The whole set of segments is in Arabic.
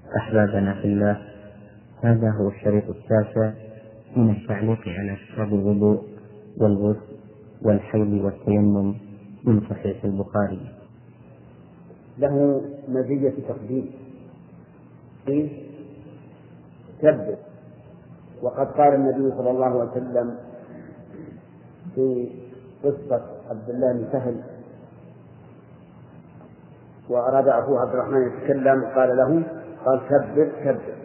أحبابنا في الله، هذا هو الشريط التاسع من التعليق على كتاب الوضوء والغسل والحيض والتيمم من صحيح البخاري. له مزية تقديم كبر. وقد قال النبي صلى الله عليه وسلم في قصة عبد الله بن سهل وأراد أخوه عبد الرحمن يتكلم قال له كبر كبر.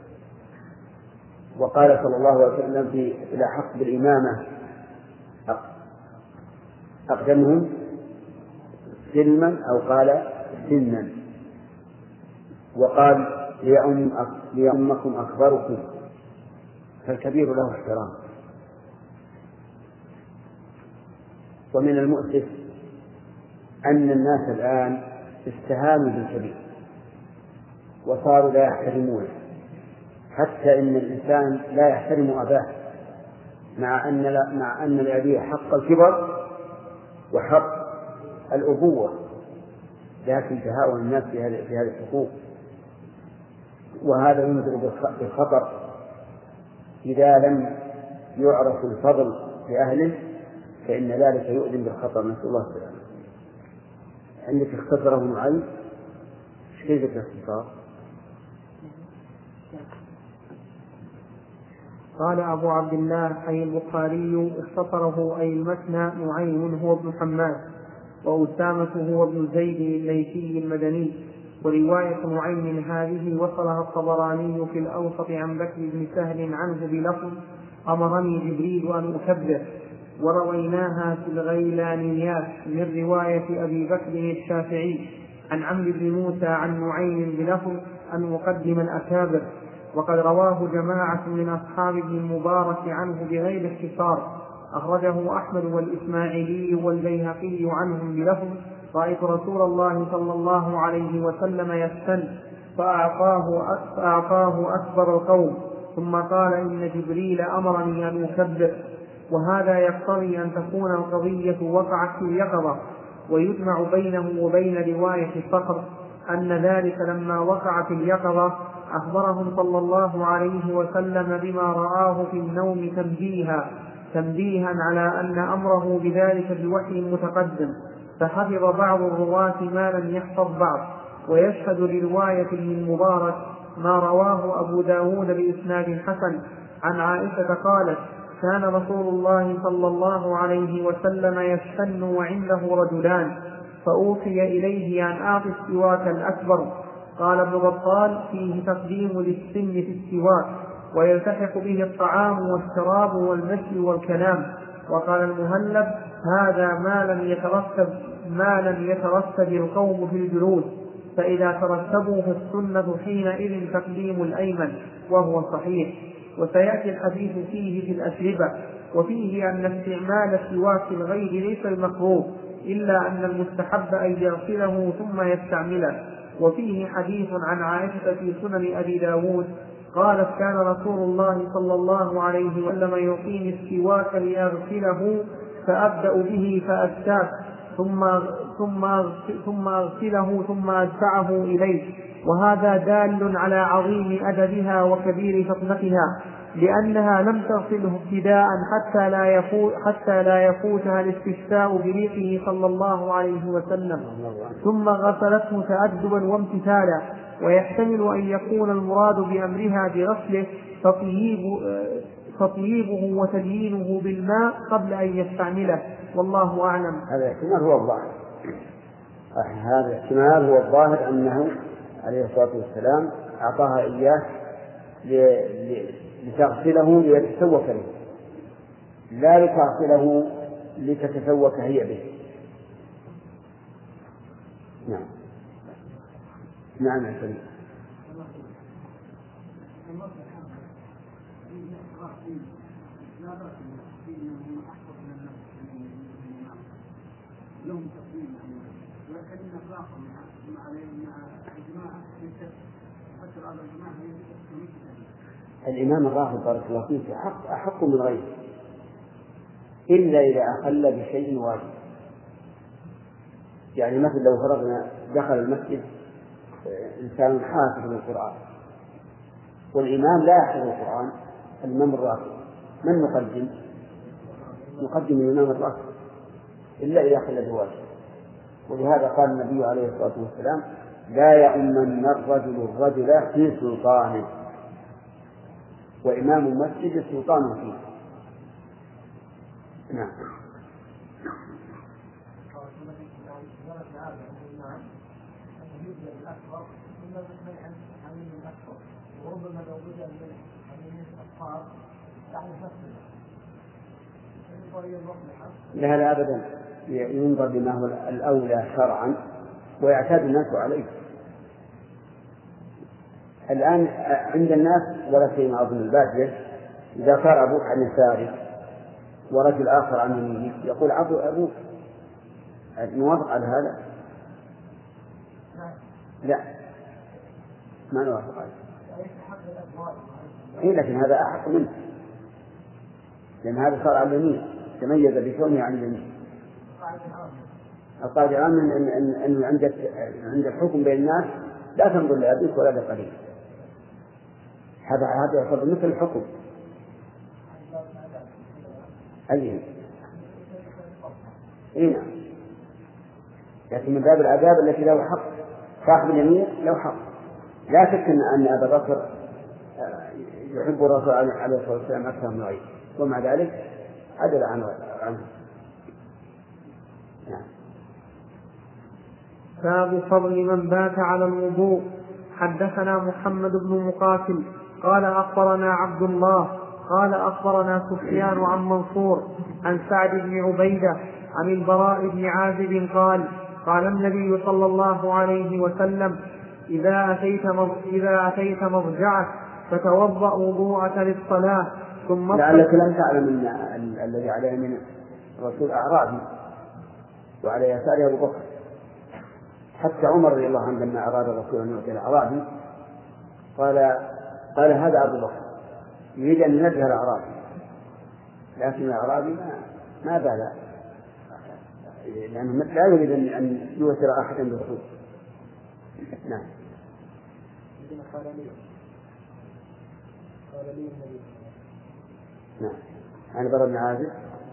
وقال صلى الله عليه وسلم في الأحق بالإمامة أقدمهم سلما أو قال سنا، وقال ليؤمكم أكبركم، فالكبير له احترام. ومن المؤسف أن الناس الآن استهانوا بالكبير وصاروا لا يحترمونه، حتى إن الإنسان لا يحترم أباه مع أن لأبيه حق الكبر وحق الأبوة، لكن تهاون الناس في هذه الحقوق، وهذا ينذر بالخطر إذا لم يعرف الفضل لأهله، فإن ذلك يؤذن بالخطر، نسأل الله السلامة. عندك اختصره معي، كيف الاختصار؟ قال أبو عبد الله أي البخاري اختصره أي المثنى نعيم هو ابن حماد، وأسامة هو ابن زيد الليثي المدني. ورواية نعيم هذه وصلها الطبراني في الأوسط عن بكر بن سهل عنه بلفظ أمرني جبريل أن أكبر. ورويناها في الغيلانيات من رواية أبي بكر الشافعي عن عمرو بن موسى عن نعيم بلفظ أن أقدم الأكابر. وقد رواه جماعة من أصحاب ابن المبارك عنه بغير اختصار، أخرجه أحمد والإسماعيلي والبيهقي عنهم بلفظ رأيت رسول الله صلى الله عليه وسلم يستن فأعطاه أكبر القوم، ثم قال إن جبريل أمرني أن أكبر. وهذا يقتضي أن تكون القضية وقعت في اليقظة، ويجمع بينه وبين رواية الصخر أن ذلك لما وقع في اليقظة أخبرهم صلى الله عليه وسلم بما رآه في النوم تنبيها على أن أمره بذلك بوحي متقدم، فحفظ بعض الرواة ما لم يحفظ بعض. ويشهد لرواية ابن مبارك ما رواه أبو داود بإسناد حسن عن عائشة قالت كان رسول الله صلى الله عليه وسلم يستن وعنده رجلان، فأوحي إليه أن أعطي السواك الأكبر. قال ابن بطال فيه تقديم للسن في السواك، ويلتحق به الطعام والشراب والمشي والكلام. وقال المهلب هذا ما لم يترتب القوم في الجلوس، فإذا ترتبوا فالسنة حينئذ تقديم الأيمن، وهو صحيح. وسيأتي الحديث فيه في الأشربة. وفيه أن استعمال السواك الغير ليس المكروه، إلا أن المستحب أن يغسله ثم يستعمله. وفيه حديث عن عائشة في سنن أبي داود قالت كان رسول الله صلى الله عليه وسلم يقيم السواك ليغسله فأبدأ به فأستاك ثم أغسله ثم أدفعه إليه. وهذا دال على عظيم أدبها وكبير فطنتها، لأنها لم تغسله ابتداء حتى لا يفوتها الاستشفاء بريقه صلى الله عليه وسلم، ثم غسلته تأدبا وامتثالا. ويحتمل أن يكون المراد بأمرها بغسله تطييبه وتليينه بالماء قبل أن يستعمله، والله أعلم. هذا الاحتمال هو الظاهر أنه عليه الصلاة والسلام أعطاها إياه لتغسله ليتسوك به، لا لتغسله لتتسوك هي به. نعم يا سيدي. الإمام الرافض بارك الله فيه أحق من غيره، إلا إذا أخل بشيء واجب. يعني مثل لو فرضنا دخل المسجد إنسان حافظ القرآن والإمام لا يحفظ القرآن، الإمام الراتب من نقدم؟ نقدم الإمام الراتب إلا إذا خلى بواجب. ولهذا قال النبي عليه الصلاة والسلام: لا يؤمن الرجل في سلطانه، وإمام المسجد سلطانه فيه. نعم. لا لا أبدا، ينظر بما هو الأولى شرعا ويعتاد الناس عليه. الآن عند الناس ولا سيما أظن البادية، إذا صار أبوك عن يسارك ورجل آخر عن يمينك يقول عفو أبوك، نوافق على هذا؟ لا، ما نوافق على هذا. لكن هذا أحق منه، لأن هذا صار على اليمين، تميز بكونه عن اليمين. القاعدة الآن أن عند الحكم بين الناس لا تنظر لأبيك ولا لقريب، هذا يعتبر مثل الحكم. أيه نعم، لكن من باب العذاب التي له حق، صاحب اليمين له حق. لا شك أن أبا بكر يحب الرسول عليه الصلاة والسلام أكثر من غيره، ومع ذلك عدل عنه. نعم. باب فضل من بات على الوضوء. حدثنا محمد بن مقاتل قال أخبرنا عبد الله قال أخبرنا سفيان عن منصور عن سعد بن عبيدة عن البراء بن عازب قال النبي صلى الله عليه وسلم: إذا أتيت مضجعك فتوضأ وضوءك للصلاة ثم لعلك لم تعلم أن الذي عليه من الرسول أعرابي وعلى يساره أبو بكر. حتى عمر رضي الله عنه لما أراد الرسول أن يؤتي الأعرابي قال هذا أبو بكر، يريد أن ينزه الأعرابي، لكن الأعرابي ما بال، لأنه لا يريد أن يؤثر أحدا بالرسول. نعم. نعم. عن البراء بن عازب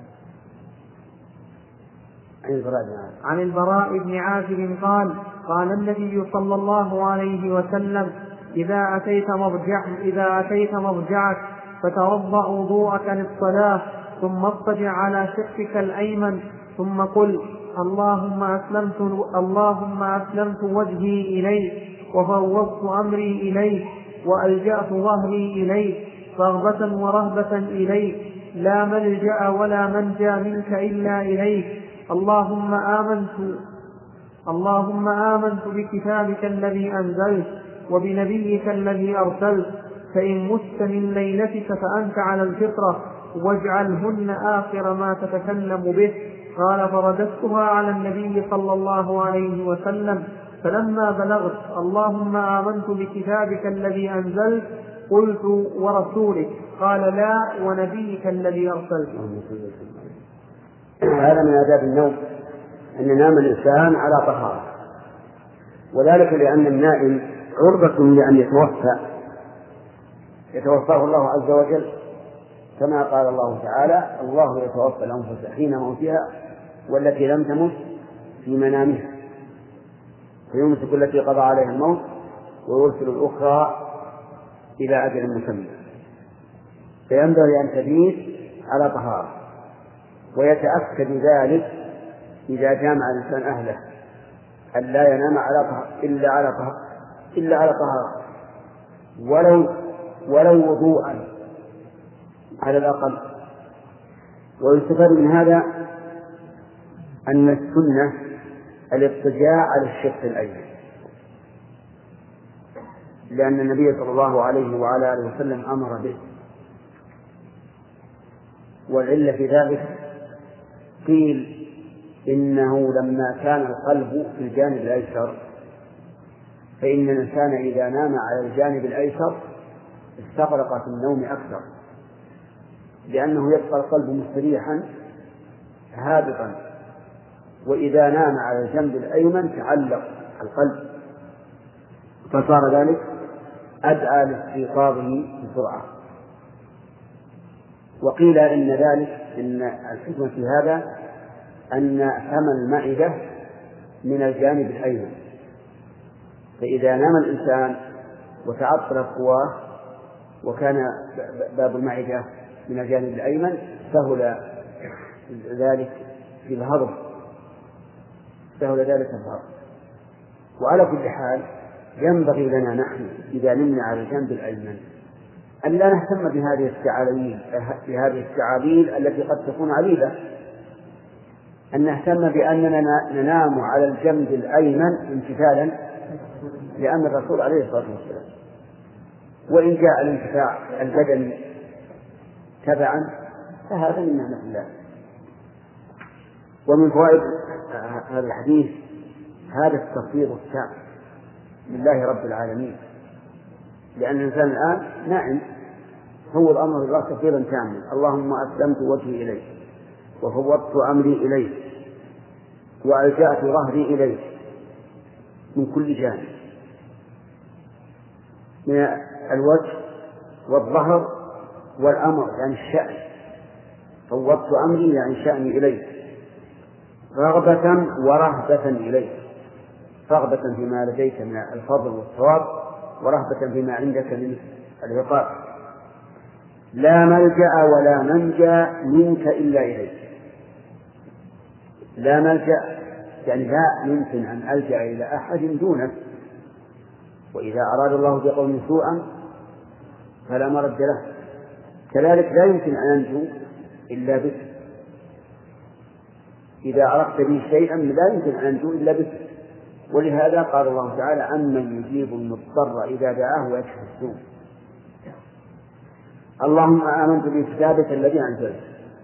عن البراء بن عازب قال النبي صلى الله عليه وسلم: إذا أتيت مضجعك فتوضأ وضوءك للصلاة ثم اضطجع على شقك الأيمن ثم قل: اللهم أسلمت وجهي إليك وفوضت أمري إليك وألجأت ظهري إليك رغبة ورهبة إليك، لا ملجأ ولا منجا منك إلا إليك. اللهم آمنت بكتابك الذي أنزلت وبنبيك الذي أرسلت، فإن مت من ليلتك فأنت على الفطرة واجعلهن آخر ما تتكلم به. قال: فرددتها على النبي صلى الله عليه وسلم، فلما بلغت اللهم آمنت بكتابك الذي أنزلت قلت: ورسولك؟ قال: لا، ونبيك الذي أرسلت. هذا من آداب النوم، أن ينام الإنسان على طهارة، وذلك لأن النائم عرضة لأن يتوفاه الله عز وجل، كما قال الله تعالى: الله يتوفى الأنفس حين موتها والتي لم تمت في منامها فيمسك التي قضى عليها الموت ويرسل الأخرى إلى أجل مسمى. فينبغي أن تبيت على طهارة، ويتأكد ذلك إذا جامع الإنسان أهله أن لا ينام إلا على طهارة ولو وضوءا على الأقل. ويستفاد من هذا أن السنة الاضطجاع على الشق الأيمن، لأن النبي صلى الله عليه وعلى آله وسلم أمر به. والعلة في ذلك قيل إنه لما كان القلب في الجانب الأيسر، فإن الإنسان إذا نام على الجانب الأيسر استغرق في النوم أكثر، لأنه يبقى القلب مستريحا هابطا، وإذا نام على الجنب الأيمن تعلق القلب، فصار ذلك أدعى لاستيقاظه بسرعة. وقيل إن الحكمة في هذا أن فم المعدة من الجانب الأيمن، فإذا نام الإنسان وتعطلت قواه وكان باب المعدة من الجانب الأيمن سهل ذلك في الهضم، وعلى كل حال ينبغي لنا نحن إذا نمنا على الجنب الأيمن أن لا نهتم بهذه التعاليل التي قد تكون عليلة، أن نهتم بأننا ننام على الجنب الأيمن امتثالا لأمر الرسول عليه الصلاة والسلام. وإن جاء الانتفاع البدني تبعا فهذا من نعمة الله. ومن فوائد هذا الحديث هذا التفويض التام لله رب العالمين، لأن الإنسان الآن نائم، هو الأمر لله تفويضا تاما. اللهم أسلمت وجهي إليك وفوضت أمري إليك وألجأت ظهري إليك من كل جانب، من الوجه والظهر والأمر يعني الشأن. فوضت أمري يعني شأني إليك رغبة ورهبة إليك، رغبة فيما لديك من الفضل والثواب ورهبة فيما عندك من العقاب. لا ملجأ ولا منجى منك إلا إليك. لا ملجأ يعني لا يمكن أن ألجأ إلى أحد دونك، وإذا أراد الله بقوم سوءا فلا مرد له. كذلك لا يمكن أن أنجو إلا بك، إذا أردت بي شيئا لا يمكن أن أنجو إلا بك. ولهذا قال الله تعالى أمن يجيب المضطر إذا دعاه ويكشف السوء. اللهم آمنت بكتابك الذي أنزلت.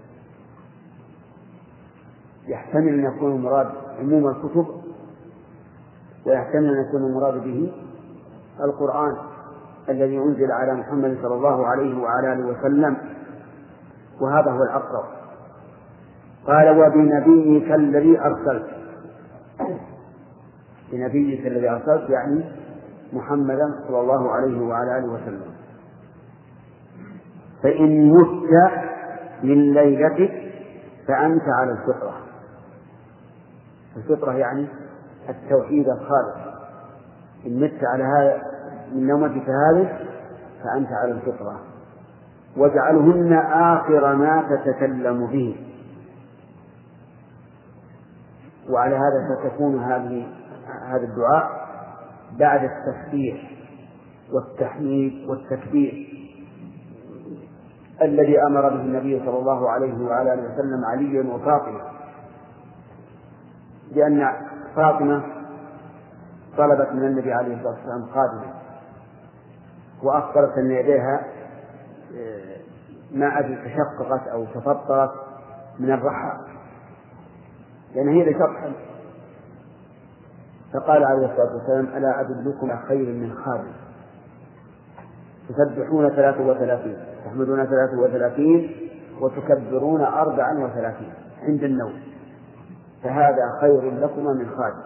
يحتمل أن يكون المراد عموم الكتب، ويحتمل أن يكون المراد به القرآن الذي أنزل على محمد صلى الله عليه وعلى آله وسلم، وهذا هو الأقرب. قال وبنبيك الذي أرسلت. بنبيك الذي أرسلت يعني محمدا صلى الله عليه وعلى آله وسلم. فإن مت من ليلتك فأنت على الفطرة. الفطرة يعني التوحيد الخالص. إن مت على هذا من نومتك هذه فأنت على الفطرة. واجعلهن آخر ما تتكلم به. وعلى هذا فتكون هذا الدعاء بعد التسبيح والتحميد والتكبير الذي أمر به النبي صلى الله عليه وعلى آله وسلم عليا وفاطمة، لأن فاطمة طلبت من النبي عليه الصلاة والسلام خادمة، وأخبرت أن يديها ما أدري تشققت أو تفطرت من الرحى، لأن هي لتطحن. فقال عليه الصلاة والسلام ألا أدلكم على خير من خادم؟ تسبحون 33 تحمدون 33 وتكبرون 34 عند النوم، فهذا خير لكما من خادم.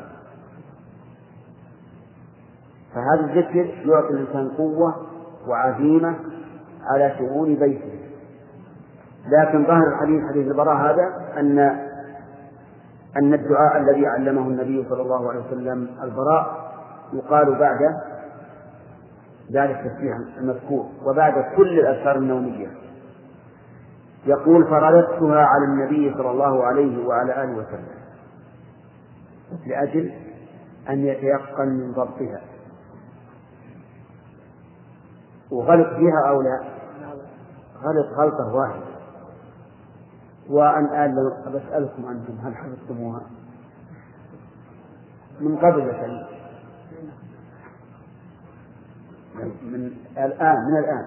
فهذا الذكر يعطي الإنسان قوة وعزيمة على شؤون بيته. لكن ظاهر الحديث حديث البراء هذا أن الدعاء الذي علمه النبي صلى الله عليه وسلم البراء يقال بعد التسبيح المذكور وبعد كل الأذكار النومية. يقول فرددتها على النبي صلى الله عليه وعلى آله وسلم لأجل أن يتيقن من ضبطها. وغلط فيها أو لا؟ غلط غلطة واحدة. وأن بسألكم أنتم هل حفظتموها من قبل مثلا؟ من الآن.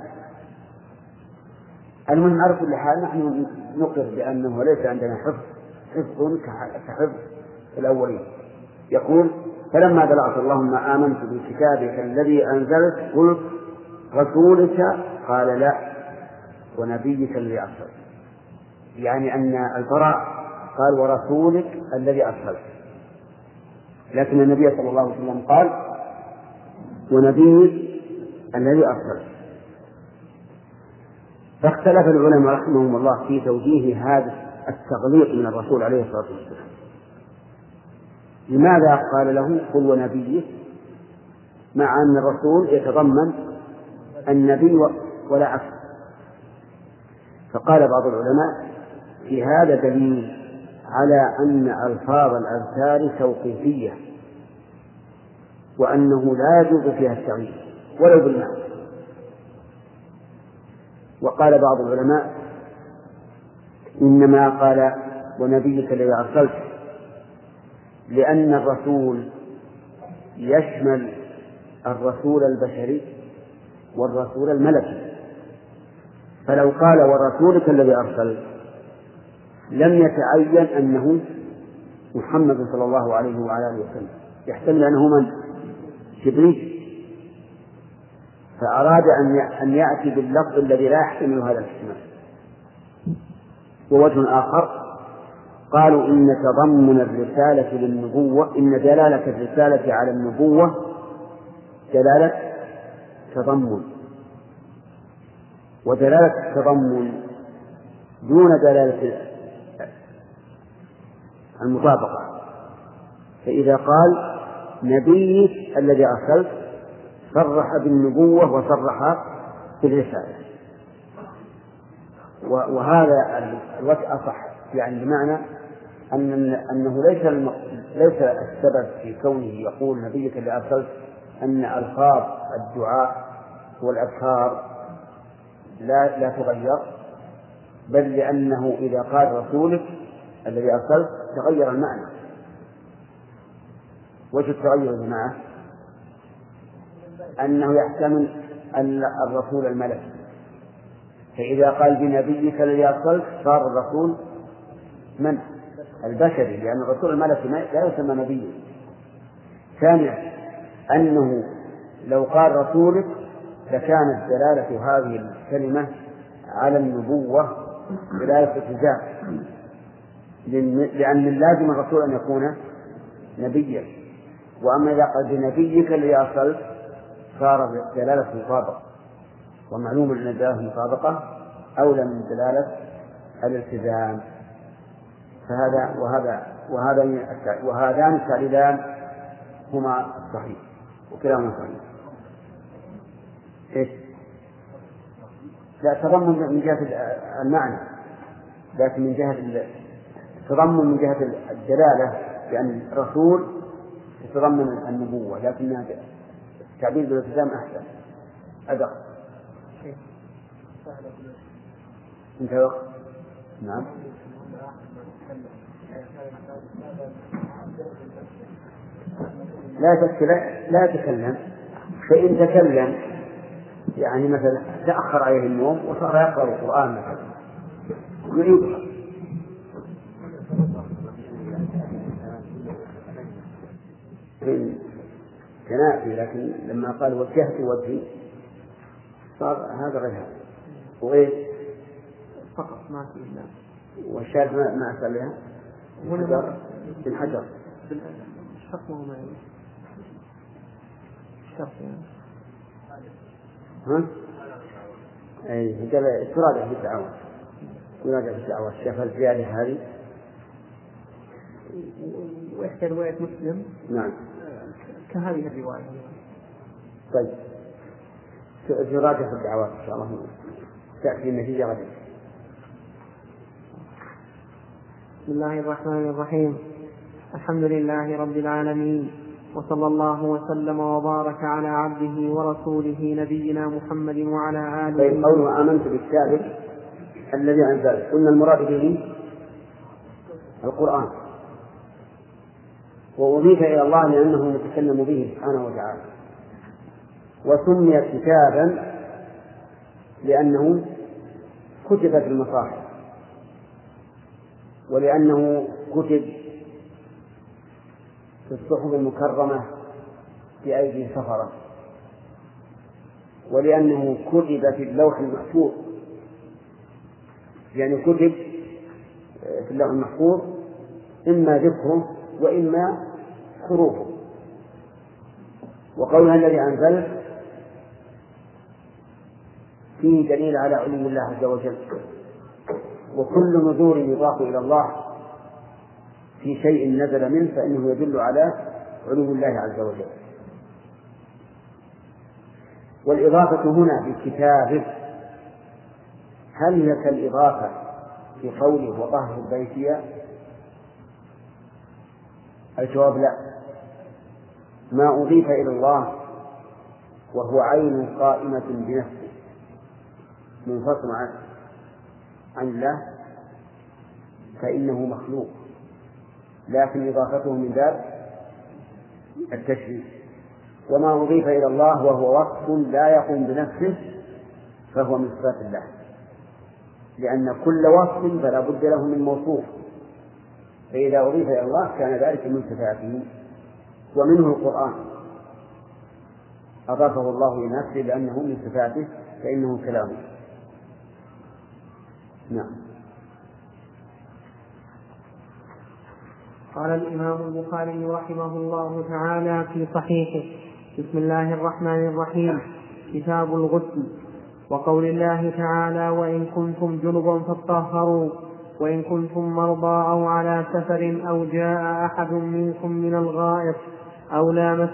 المهم على كل حال نحن نقر بأنه ليس عندنا حفظ كحفظ الأولين. يقول فلما بلغت اللهم آمنت بكتابك الذي أنزلت قلت رسولك قال لا ونبيك الذي أرسلت، يعني أن البراء قال ورسولك الذي أرسلت، لكن النبي صلى الله عليه وسلم قال ونبيك الذي أرسله. فاختلف العلماء رحمهم الله في توجيه هذا التغليق من الرسول عليه الصلاة والسلام. لماذا قال له قل ونبيه، مع أن الرسول يتضمن النبي ولا عكس؟ فقال بعض العلماء في هذا دليل على أن ألفاظ الأذكار توقيفية، وأنه لا يجوز فيها التغيير ولو بالمعنى. وقال بعض العلماء إنما قال ونبيك الذي أرسلت لأن الرسول يشمل الرسول البشري والرسول الملكي، فلو قال ورسولك الذي أرسلت لم يتعين أنه محمد صلى الله عليه وعلى آله وسلم، يحتمل أنه من؟ جبريل. فأراد أن يأتي باللفظ الذي لا يحتمل هذا الاحتمال. ووجه آخر قالوا إن تضمن الرسالة للنبوة، إن دلالة الرسالة على النبوة دلالة تضمن، ودلالة التضمن دون دلالة المطابقة. فإذا قال نبيك الذي أرسلت صرح بالنبوة وصرح بالرسالة، وهذا الوجه أصح، يعني بمعنى أنه ليس السبب في كونه يقول نبيك الذي أرسلت أن ألفاظ الدعاء والأذكار لا تغير، بل لأنه إذا قال رسولك الذي أرسلت تغير المعنى. وجه التغير يا جماعة أنه يحتمل أن الرسول الملكي، فإذا قال بنبيك الذي أرسلت صار الرسول من؟ البشري، لأن الرسول الملكي لا يسمى نبيا. ثانيا أنه لو قال رسولك لكانت دلالة هذه الكلمة على النبوة دلالة التزام، لأن اللازم الرسول أن يكون نبيا. وأما إذا قال بنبيك الذي أرسلت صار دلالة مطابقة، ومعلوم أن دلالة المطابقة أولى من دلالة الالتزام. وهذان التعليلان هما الصحيح وكلاهما صحيح. إيش؟ لا تضمن من جهة المعنى، لكن من جهة تضمن من جهة الدلالة، لأن الرسول يتضمن النبوة، لكن التعبير بالالتزام أحسن أدق. انتهى وقت؟ نعم. لا يتكلم، فإن تكلم يعني مثلا تأخر عليه النوم وصار يقرأ القرآن مثلا يعيدها. كنافي، لكن لما قال وجهت وجهي صار هذا غير هذا. وإيه فقط ما في إلا والشاهد ما أسأل لها بالحجر الشق وهو ما الشق يعني. ها؟ أي قال تراجع في الدعوة، يراجع في الدعوة. شاف الزيادة هذه. ويحكي رواية مسلم. نعم. كهذه الرواية. طيب تراجع في الدعوات إن شاء الله تأتي النتيجة غدا. بسم الله الرحمن الرحيم. الحمد لله رب العالمين، وصلى الله وسلم وبارك على عبده ورسوله نبينا محمد وعلى آله. طيب قوله آمنت بالكتاب الذي أنزل، قلنا المراد به القرآن، وأضيف إلى الله لأنه يتكلم به سبحانه وتعالى، وسمي كتابا لأنه كتب في المصاحف، ولأنه كتب في الصحف المكرمة بأيدي سفرة، ولأنه كتب في اللوح المحفوظ، يعني كتب في اللوح المحفوظ إما ذكره وإما حروفه. وقولها الذي أنزل فيه دليل على علو الله عز وجل، وكل نذور يضاف إلى الله في شيء نزل منه فإنه يدل على علو الله عز وجل. والإضافة هنا بكتابه هل هي كالإضافة في قوله وطهر بيتي؟ الجواب لا، ما أضيف إلى الله وهو عين قائمة بنفسه منفصل عن الله فإنه مخلوق، لكن إضافته من باب التشريف. وما أضيف إلى الله وهو وصف لا يقوم بنفسه فهو من صفات الله، لأن كل وصف فلا بد له من موصوف، فإذا أضيف إلى الله كان ذلك من صفاته. ومنه القرآن أضافه الله إلى نفسه لأنه من صفاته فإنه كلامه. نعم. قال الإمام البخاري رحمه الله تعالى في صحيحه: بسم الله الرحمن الرحيم، كتاب الغسل. وقول الله تعالى: وإن كنتم جنبا فاطهروا، وإن كنتم مرضى أو على سفر أو جاء أحد منكم من الغائط أو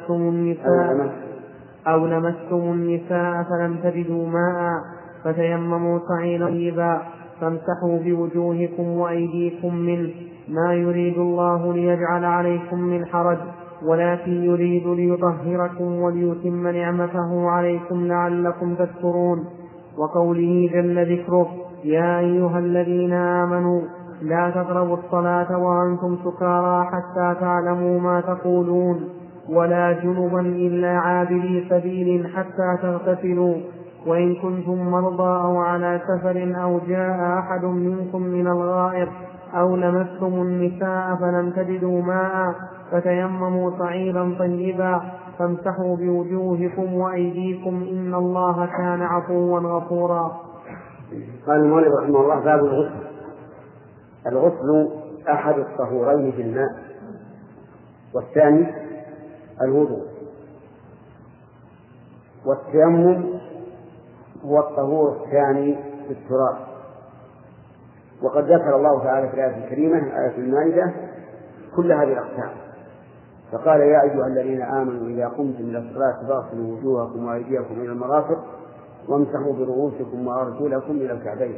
لمستم النساء فلم تجدوا ماء فتيمموا صعيدا طيبا فامسحوا بوجوهكم وأيديكم منه، ما يريد الله ليجعل عليكم من حرج ولكن يريد ليطهركم وليتم نعمته عليكم لعلكم تشكرون. وقوله جل ذكره: يا أيها الذين آمنوا لا تقربوا الصلاة وأنتم سكارى حتى تعلموا ما تقولون ولا جنبا إلا عابري سبيل حتى تغتسلوا، وإن كنتم مرضى أو على سفر أو جاء أحد منكم من الغائط أو لمستم النساء فلم تجدوا ماء فتيمموا صعيدا طيبا فامسحوا بوجوهكم وأيديكم إن الله كان عفوا غفورا. قال المؤلف رحمه الله: باب الغسل. الغسل أحد الطهورين بالماء، والثاني الوضوء، والتيمم هو الطهور الثاني في التراب. وقد ذكر الله تعالى في الآية الكريمة آية المائدة كل هذه الأقسام، فقال: يا أيها الذين آمنوا إذا قمتم إلى الصلاة فاغسلوا وجوهكم وأيديكم إلى المرافق وامسحوا برؤوسكم وأرجلكم إلى الكعبين.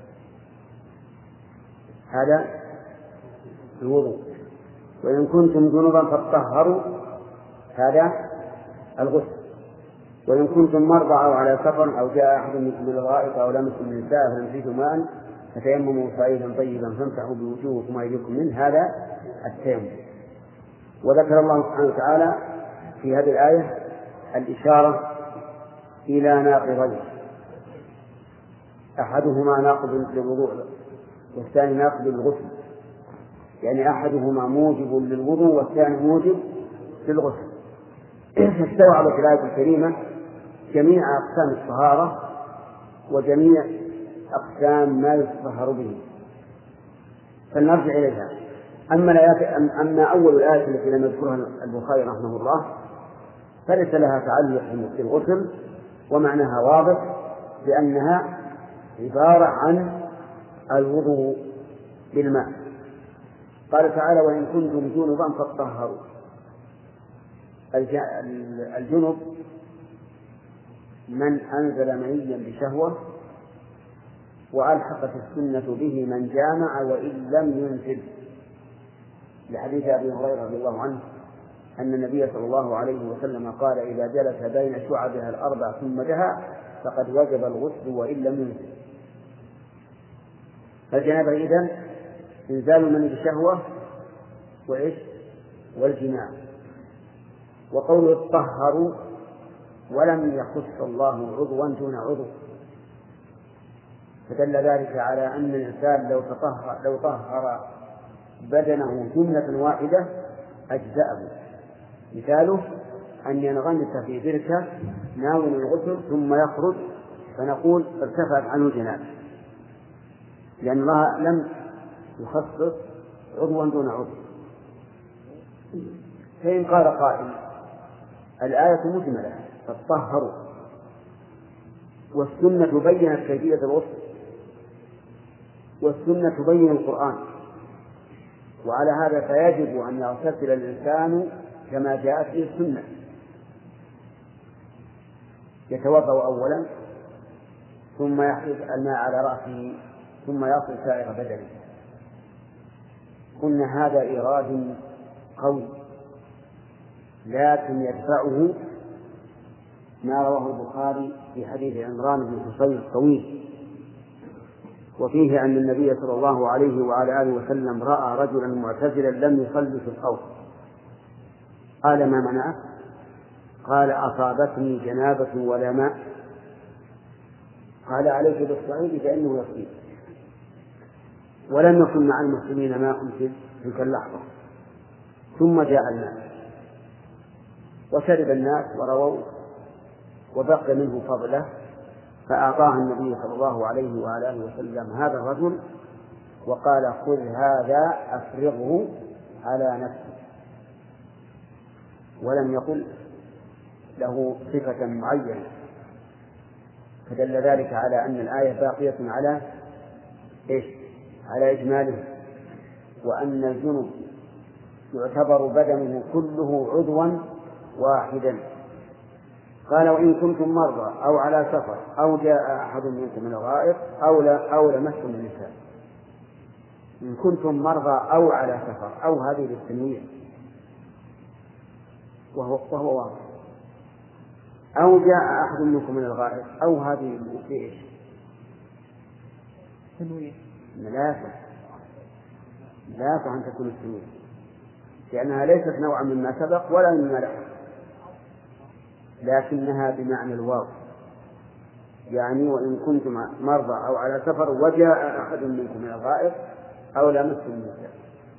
هذا الوضوء. وإن كنتم جنبا فاطهروا، هذا الغسل. وإن كنتم مرضى أو على سفر أو جاء أحد منكم من الغائط أو لمستم النساء فلم تجدوا ماء فتيمموا صعيدا طيبا فامسحوا بوجوهكم وأيديكم منه، هذا التيمم. وذكر الله سبحانه وتعالى في هذه الآية الإشارة إلى ناقضين: أحدهما ناقض للوضوء والثاني ناقض للغسل، يعني أحدهما موجب للوضوء والثاني موجب للغسل. استوعبت الآية الكريمة جميع أقسام الطهارة وجميع أقسام ما يتطهر به، فلنرجع إليها. أما أول الآية التي لم يذكرها البخاري رحمه الله فليس لها تعلق بالغسل، ومعناها واضح لأنها عبارة عن الوضوء بالماء. قال تعالى: وإن كنتم جنبا فاطهروا. الجنب من أنزل منيا بشهوة وألحقت السنة به من جامع وإن لم ينزل، لحديث أبي هريرة رضي الله عنه أن النبي صلى الله عليه وسلم قال: إذا جلس بين شعبها الأربع ثم دها فقد وجب الغسل وإن لم ينزل. فالجنابة إذن إنزال من بشهوة والجماع. وقوله اطهروا ولم يخص الله عضوا دون عضو، فدل ذلك على أن الإنسان لو طهر بدنه جملة واحدة أجزأه. مثاله أن ينغمس في بركة ناول الغسل ثم يخرج فنقول ارتفعت عنه جنابه، لأن الله لم يخصص عضوا دون عضو. فإن قال قائل: الآية مجملة فاطهروا، والسنة بينت كيفية الغسل، والسنة تبين القرآن، وعلى هذا فيجب أن يغتسل الإنسان كما جاءت به السنة، يتوضأ أولا ثم يحرق الماء على رأسه ثم يصل سائر بدنه. قلنا هذا إيراد قوي، لكن يدفعه ما رواه البخاري في حديث عمران بن حصين الطويل، وفيه أن النبي صلى الله عليه وعلى آله وسلم رأى رجلا معتزلا لم يصلي في القوم، قال ما منعك؟ قال أصابتني جنابة ولا ماء. قال عليك بالصعيد فإنه يصيب. ولم يكن مع المسلمين ماء في تلك اللحظة، ثم جاء الماء وشرب الناس ورووا وبقي منه فضله، فأعطاه النبي صلى الله عليه وعلى آله وسلم هذا الرجل وقال خذ هذا أفرغه على نفسه، ولم يقل له صفة معينة، فدل ذلك على أن الآية باقية على إيش؟ على إجماله، وأن الجنب يعتبر بدنه كله عضوا واحدا. قال وإن كنتم مرضى أو على سفر أو جاء أحد منكم من الغائط أو لمستم النساء. إن كنتم مرضى أو على سفر، أو هذه للتنويع وهو واضح، أو جاء أحد منكم من الغائط، أو هذه لإيش؟ تنويع. لا أن تكون التنويع، لأنها ليست نوعا مما سبق ولا مما لحق، لكنها بمعنى الواو، يعني وإن كنتم مرضى أو على سفر وجاء أحد منكم من الغائط أو لمستم النساء.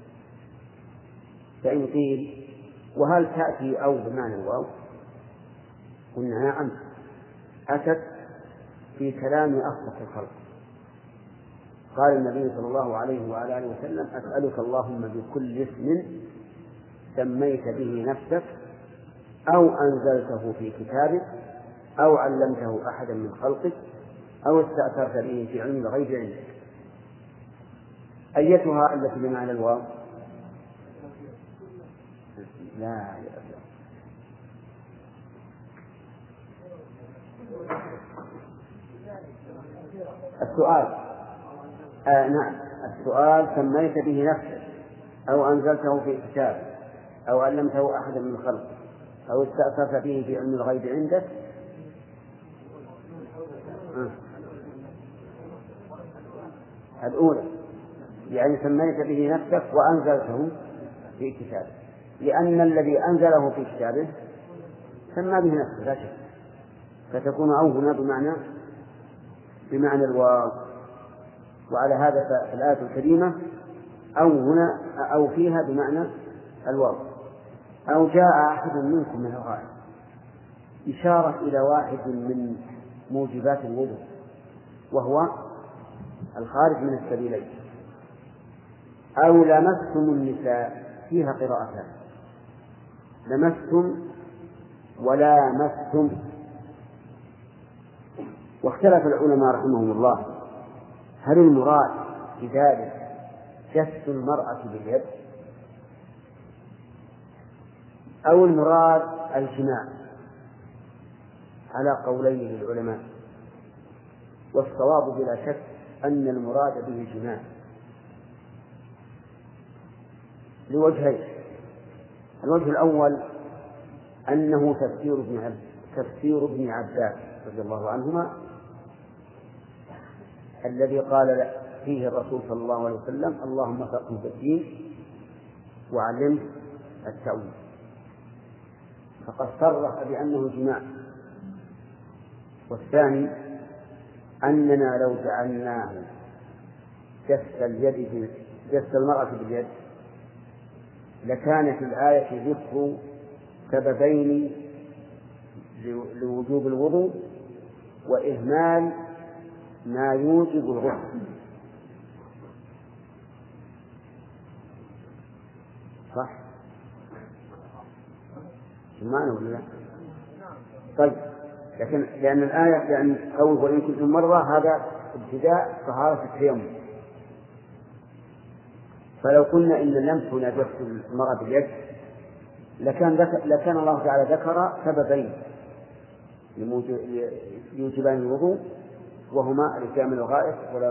فإن قيل وهل تأتي أو بمعنى الواو؟ قلنا نعم، أتت في كلام أصدق الخلق. قال النبي صلى الله عليه وعلى آله وسلم أسألك اللهم بكل اسم سميت به نفسك أو أنزلته في كتابك أو علمته أحدا من خلقك أو استأثرت به في علم الغيب عندك. أيتها التي بمعنى الواو؟ لا السؤال نعم، السؤال سميت به نفسك أو أنزلته في كتاب أو علمته أحدا من خلقك أو استأثرت به في علم الغيب عندك. الأولى يعني سميت به نفسك وأنزلته في كتابه، لأن الذي أنزله في كتابه سمى به نفسه لا شك، فتكون أو هنا بمعنى الواو. وعلى هذا الآية الكريمة أو هنا أو فيها بمعنى الواو. أو جاء أحد منكم من الغائط، إشارة إلى واحد من موجبات الوضوء وهو الخارج من السبيلين. أو لمستم النساء، فيها قراءتان، لمستم ولامستم. واختلف العلماء رحمهم الله هل المراد بذلك جس المرأة باليد أو المراد الجماع، على قولين للعلماء، والصواب بلا شك أن المراد به الجماع لوجهين. الوجه الأول أنه تفسير ابن عباس رضي الله عنهما الذي قال فيه الرسول صلى الله عليه وسلم اللهم فقهه في الدين وعلمه التأويل، فقد صرح بأنه جماع. والثاني أننا لو جعلناه جس المرأة باليد لكانت الآية ذكر سببين لوجوب الوضوء وإهمال ما يوجب الغسل. صح؟ معنى ولا لا؟ طيب، لكن لأن الآية لأن قوله وإن كنتم مرضى هذا ابتداء طهارة التيمم. فلو قلنا إن اللمس هنا يغسل المرأة باليد لكان الله تعالى ذكر سببين ليوجبان الوضوء، وهما الاتيان من الغائط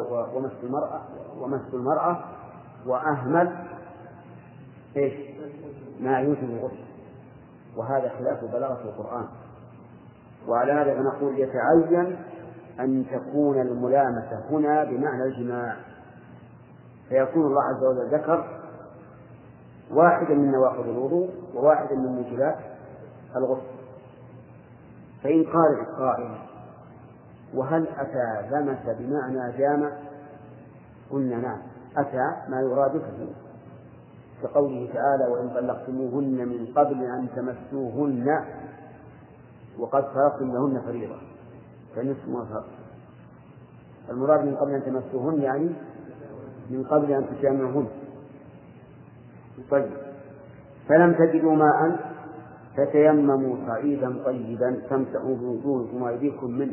ومس المرأة، وأهمل إيش ما يوجب الغسل، وهذا خلاف بلاغة القرآن. وعلى هذا نقول يتعين أن تكون الملامسة هنا بمعنى الجماع، فيكون الله عز وجل ذكر واحدا من نواقض الوضوء وواحدا من موجبات الغسل. فإن قال القائل وهل أتى لمس بمعنى جامع؟ قلنا نعم، أتى ما يرادفه، كقوله تعالى وإن طلقتموهن من قبل أن تمسوهن وقد فرضتم لهن فريضة فنصف ما فرض. المراد من قبل أن تمسوهن يعني من قبل أن تجامعوهن. طيب فلم تجدوا ماء فتيمموا صعيدا طيبا فامسحوا بوجوهكم وأيديكم منه.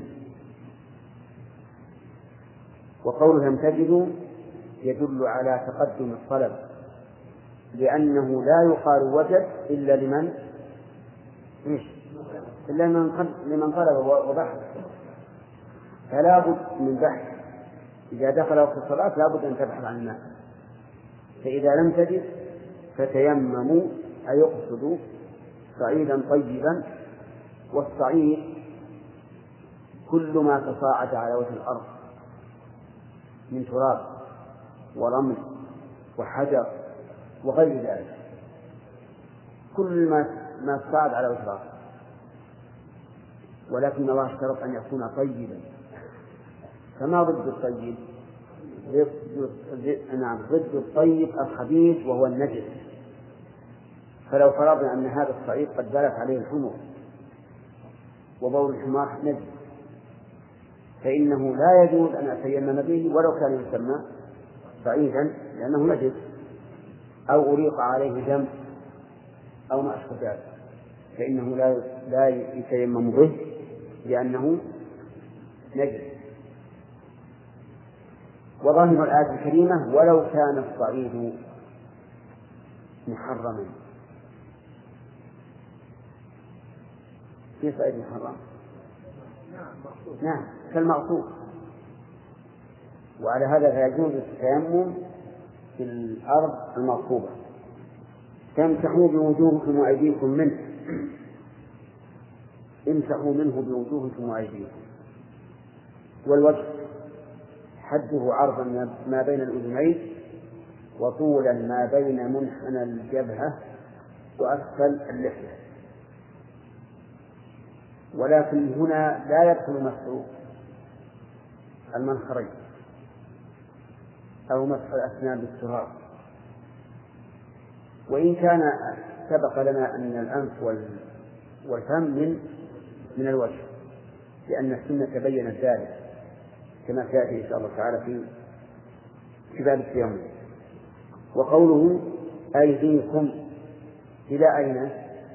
وقول لم تجدوا يدل على تقدم الطلب، لأنه لا يقال وجد إلا لمن إلا لمن طلب وبحث، فلا بد من بحث. إذا دخل وقت الصلاة لا بد أن تبحث عن الماء. فإذا لم تجد فتيمموا أي يقصدوا صعيدا طيبا، والصعيد كل ما تصاعد على وجه الأرض من تراب ورمل وحجر وغير ذلك، كل ما تصاعد على وجه الأرض، ولكن الله اشترط أن يكون طيبا. فما ضد الطيب؟ ضد الطيب الخبيث وهو النجس. فلو فرضنا أن هذا الصعيد قد بلت عليه الحمر وبول الحمار نجس، فإنه لا يجوز أن أتيمم به ولو كان يسمى صعيدا لأنه نجس، أو أريق عليه دم أو ما أشبه ذلك، فإنه لا يتيمم به لأنه نجس. وظاهر الآية الكريمة ولو كان الصعيد محرما. في صعيد محرم؟ نعم كالمغصوب. وعلى هذا فيجوز التيمم في الأرض المغصوبة. فامسحوا بوجوهكم وأيديكم منه، امسحوا منه بوجوهكم وأيديكم. والوجه حده عرضا ما بين الأذنين، وطولا ما بين منحنى الجبهة وأسفل اللحية. ولكن هنا لا يدخل مسح المنخرين أو مسح الأسنان بالتراب. وإن كان سبق لنا أن الأنف والفم من الوجه، لأن السنة بينت ذلك كما سيأتي إن شاء الله تعالى في كتاب التيمم. وقوله أيديكم إلى أين؟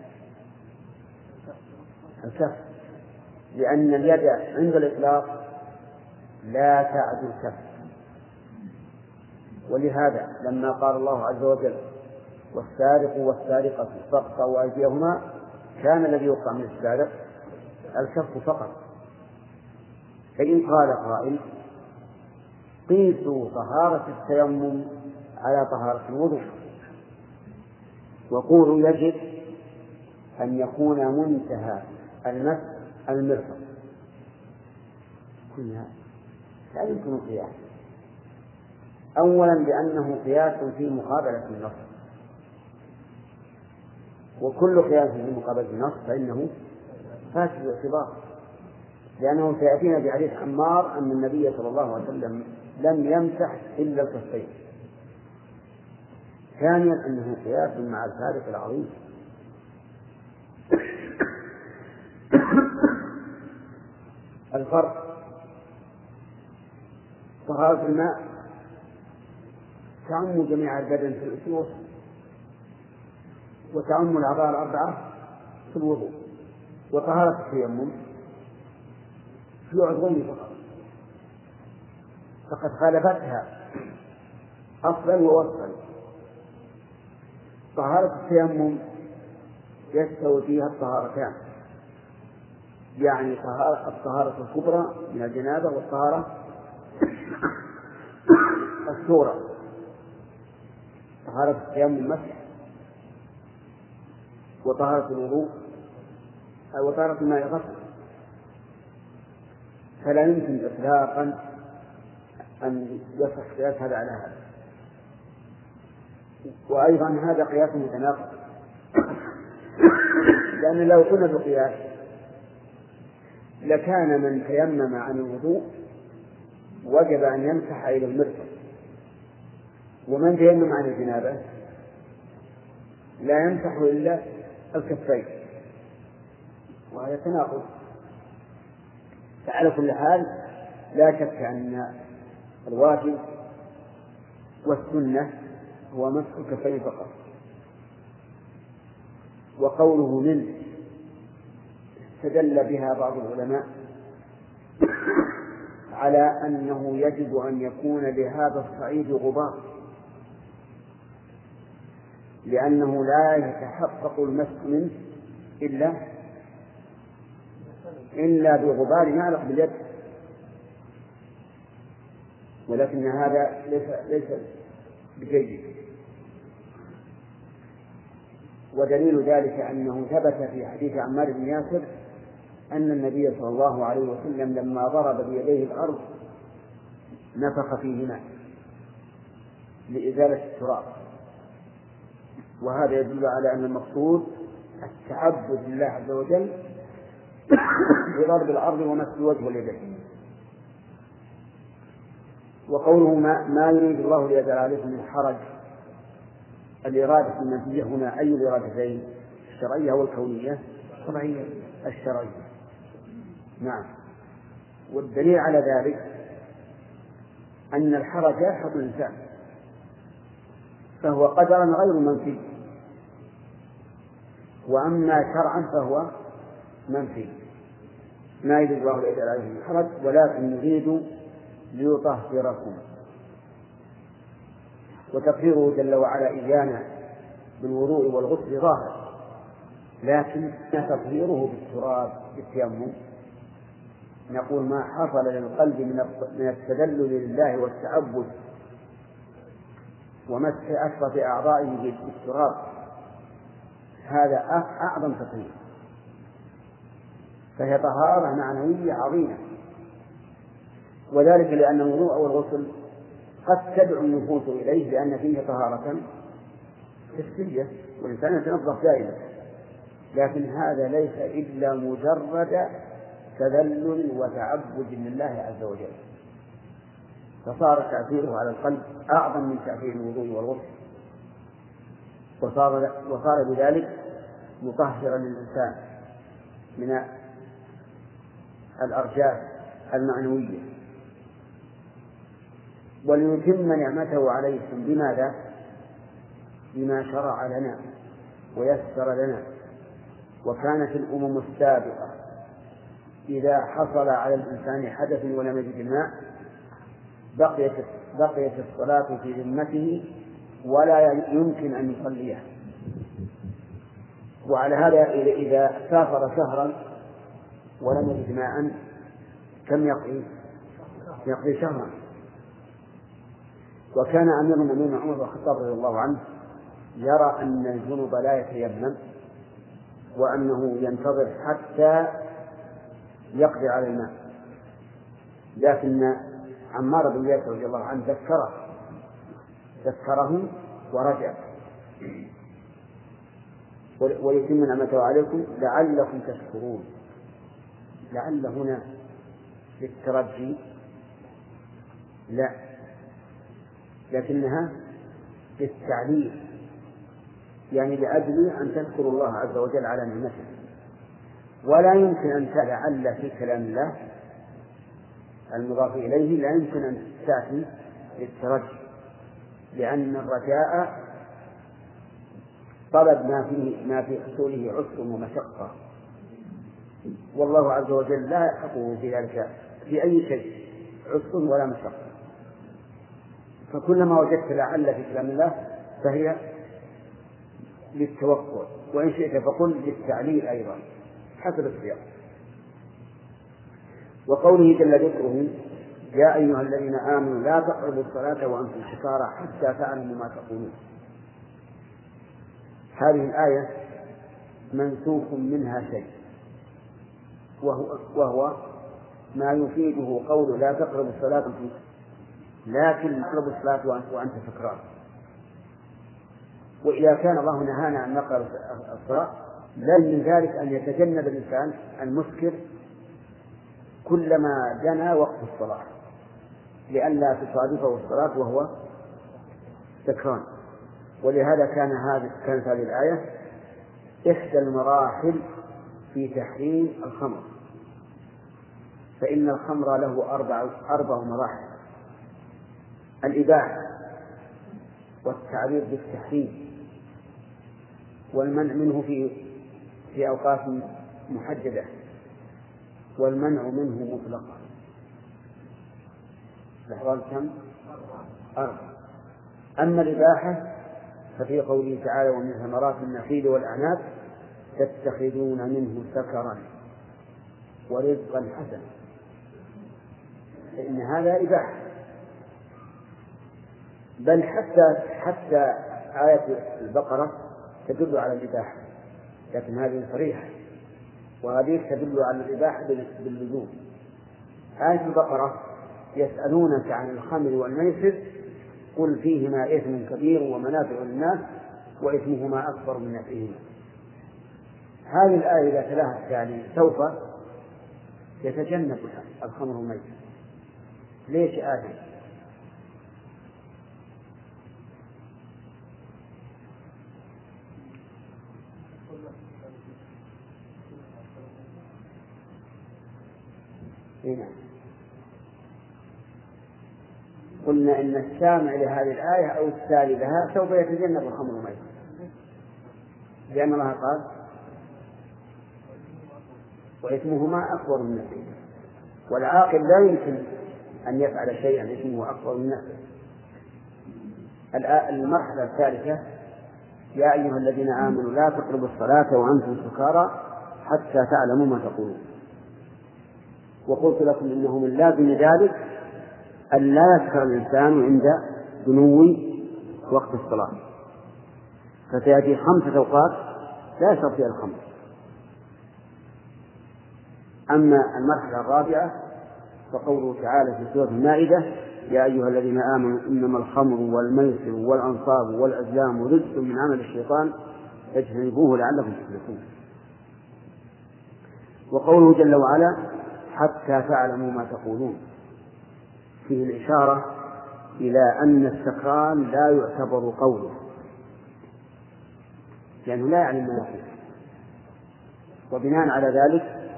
الكف، لأن اليد عند الإطلاق لا تعد الكف. ولهذا لما قال الله عز وجل والسارق والسارقة فاقطعوا أيديهما، كان الذي يقطع من السارق الكف فقط. فإن قال قائل قيسوا طهارة التيمم على طهارة الوضوء، وقولوا يجب أن يكون منتهى المس المرفق، كلها لا يمكن قياس. أولا لأنه قياس في مقابلة النص، وكل قياس في مقابلة النص فإنه فاسد الاعتبار، لأنه سيأتينا بحديث عمار أن النبي صلى الله عليه وسلم لم يمسح إلا الكفين. ثانيا أنه قياس مع الفارق العظيم. الفرق طهارة الماء تعم جميع البدن في الوضوء، وتعم الأعضاء الأربعة في الوضوء. وطهارة التيمم في عضوين فقط، فقد خالفتها أصلا ووصفا. طهارة التيمم يستوي فيها الطهارتان، يعني الطهارة الكبرى من الجنابة والطهارة الصغرى. طهارة التيمم مسح، وطهارة الوضوء وطهارة الماء غسل، فلا يمكن إطلاقا أن يصح قياس هذا على هذا. وأيضا هذا قياس متناقض، لأن لو كنا بقياس لكان من تيمم عن الوضوء وجب أن يمسح إلى المرفق، ومن تيمم عن الجنابة لا يمسح إلا الكفين، وهذا تناقض. فعلى كل حال لا شك أن الواجب والسنة هو مسح الكفين فقط. وقوله من استدل بها بعض العلماء على أنه يجب أن يكون لهذا الصعيد غبار، لأنه لا يتحقق المسح منه إلا بغبار يعلق باليد، ولكن هذا ليس بجيد. ودليل ذلك أنه ثبت في حديث عمار بن ياسر أن النبي صلى الله عليه وسلم لما ضرب بيديه الأرض نفخ فيهما لإزالة التراب، وهذا يدل على أن المقصود التعبد لله عز وجل بضرب الأرض ومسح الوجه واليدين. وقوله ما يريد الله ليجعل عليكم من حرج، الإرادة المنفية هنا أي الإرادتين، الشرعية والكونية؟ الشرعية. نعم. والدليل على ذلك أن الحرج يلحق الإنسان، فهو قدرا غير منفي، وأما شرعا فهو منفي. ما يريد الله ليجعل عليكم من حرج ولكن يريد ليطهركم. وتطهيره جل وعلا إيانا بالوضوء والغسل ظاهر، لكن تطهيره بالتراب بالتيمم نقول ما حصل للقلب من التذلل لله والتعبد ومسح أشرف أعضائه بالتراب، هذا أعظم تطهير، فهي طهارة معنوية عظيمة. وذلك لأن الوضوء والغسل قد تدعو النفوس إليه لأن فيه طهارة حسية والإنسان يتنظف دائما، لكن هذا ليس إلا مجرد تذلل وتعبد لله عز وجل، فصار تأثيره على القلب أعظم من تأثير الوضوء والغسل، وصار بذلك مطهرا للإنسان من الأرجاء المعنوية. وليتم نعمته عليكم بماذا؟ بما شرع لنا ويسر لنا. وكانت الأمم السابقة إذا حصل على الإنسان حدث ولم يجد الماء بقيت الصلاة في ذمته ولا يمكن أن يصليها. وعلى هذا إذا سافر شهرا ولم يجد ماء كم يقضي شهرا. وكان أمير المؤمنين عمر بن الخطاب رضي الله عنه يرى أن الجنوب لا يتيمم وأنه ينتظر حتى يقضي على الماء، لكن عمار بن ياسر رضي الله عنه ذكره ورجع. ويتم نعمته عليكم لعلكم تشكرون. لعل هنا للترجي لا، لكنها للتعليل، يعني لأجل أن تذكروا الله عز وجل على نعمته. ولا يمكن أن لعل في كلام الله المضاف إليه لا يمكن أن تأتي للترجي، لأن الرجاء طلب ما في حصوله عسر ومشقة، والله عز وجل لا يحقه في ذلك في أي شيء عسر ولا مشقة. فكلما وجدت لعل في كلام الله فهي للتوقع، وإن شئت فقل للتعليل أيضا حسب السياق. وقوله جل ذكره يا أيها الذين آمنوا لا تقربوا الصلاة وأنتم سكارى حتى تعلموا ما تقولون. هذه الآية منسوخ منها شيء، وهو ما يفيده قول لا تقربوا الصلاة لكن تقربوا الصلاة وأنت سكران. وإذا كان الله نهانا أن نقرب الصلاة لا من ذلك أن يتجنب الإنسان المسكر كلما جنى وقت الصلاة لئلا تصادفه الصلاة وهو سكران. ولهذا كانت هذه الآية إحدى المراحل في تحريم الخمر، فإن الخمر له أربع مراحل: الإباحة والتعريض بالتحريم والمنع منه في أوقات محددة والمنع منه مطلقا. الأحوال كم؟ 4. أما الإباحة ففي قوله تعالى ومن ثمرات النخيل والأعناب تتخذون منه سكرا ورزقا حسنا، فإن هذا إباحة. بل حتى آية البقرة تدل على الإباحة، لكن هذه صريحة، وهذه تدل على الإباحة باللزوم. آية البقرة يسألونك عن الخمر والميسر قل فيهما إثم كبير ومنافع للناس وإثمهما أكبر من نفعهما. هذه الآية إذا تلاها يعني سوف يتجنب الخمر والميسر. ليش آية؟ هنا قلنا إن السامع لهذه الآية أو التالي لها سوف يتجنب الخمر والميسر، لأن الله قال وإثمهما أكبر من نفعهما، والعاقل لا يمكن أن يفعل شيئا إثمه أكبر من نفعه. المرحلة الثالثة يا أيها الذين آمنوا لا تقربوا الصلاة وأنتم سكارى حتى تعلموا ما تقولون. وقلت لكم إنه من لازم ذلك أن لا يسكر الإنسان عند دنو وقت الصلاة، فتأتي 5 أوقات لا يشرب فيها الخمر. أما المرحلة الرابعة فقوله تعالى في سورة المائدة يا أيها الذين آمنوا إنما الخمر والميسر والأنصاب والأزلام رجس من عمل الشيطان فاجتنبوه لعلكم تفلحون. وقوله جل وعلا حتى تعلموا ما تقولون فيه الإشارة إلى أن السكران لا يعتبر قوله، لأنه لا يعلم ما يقول. وبناء على ذلك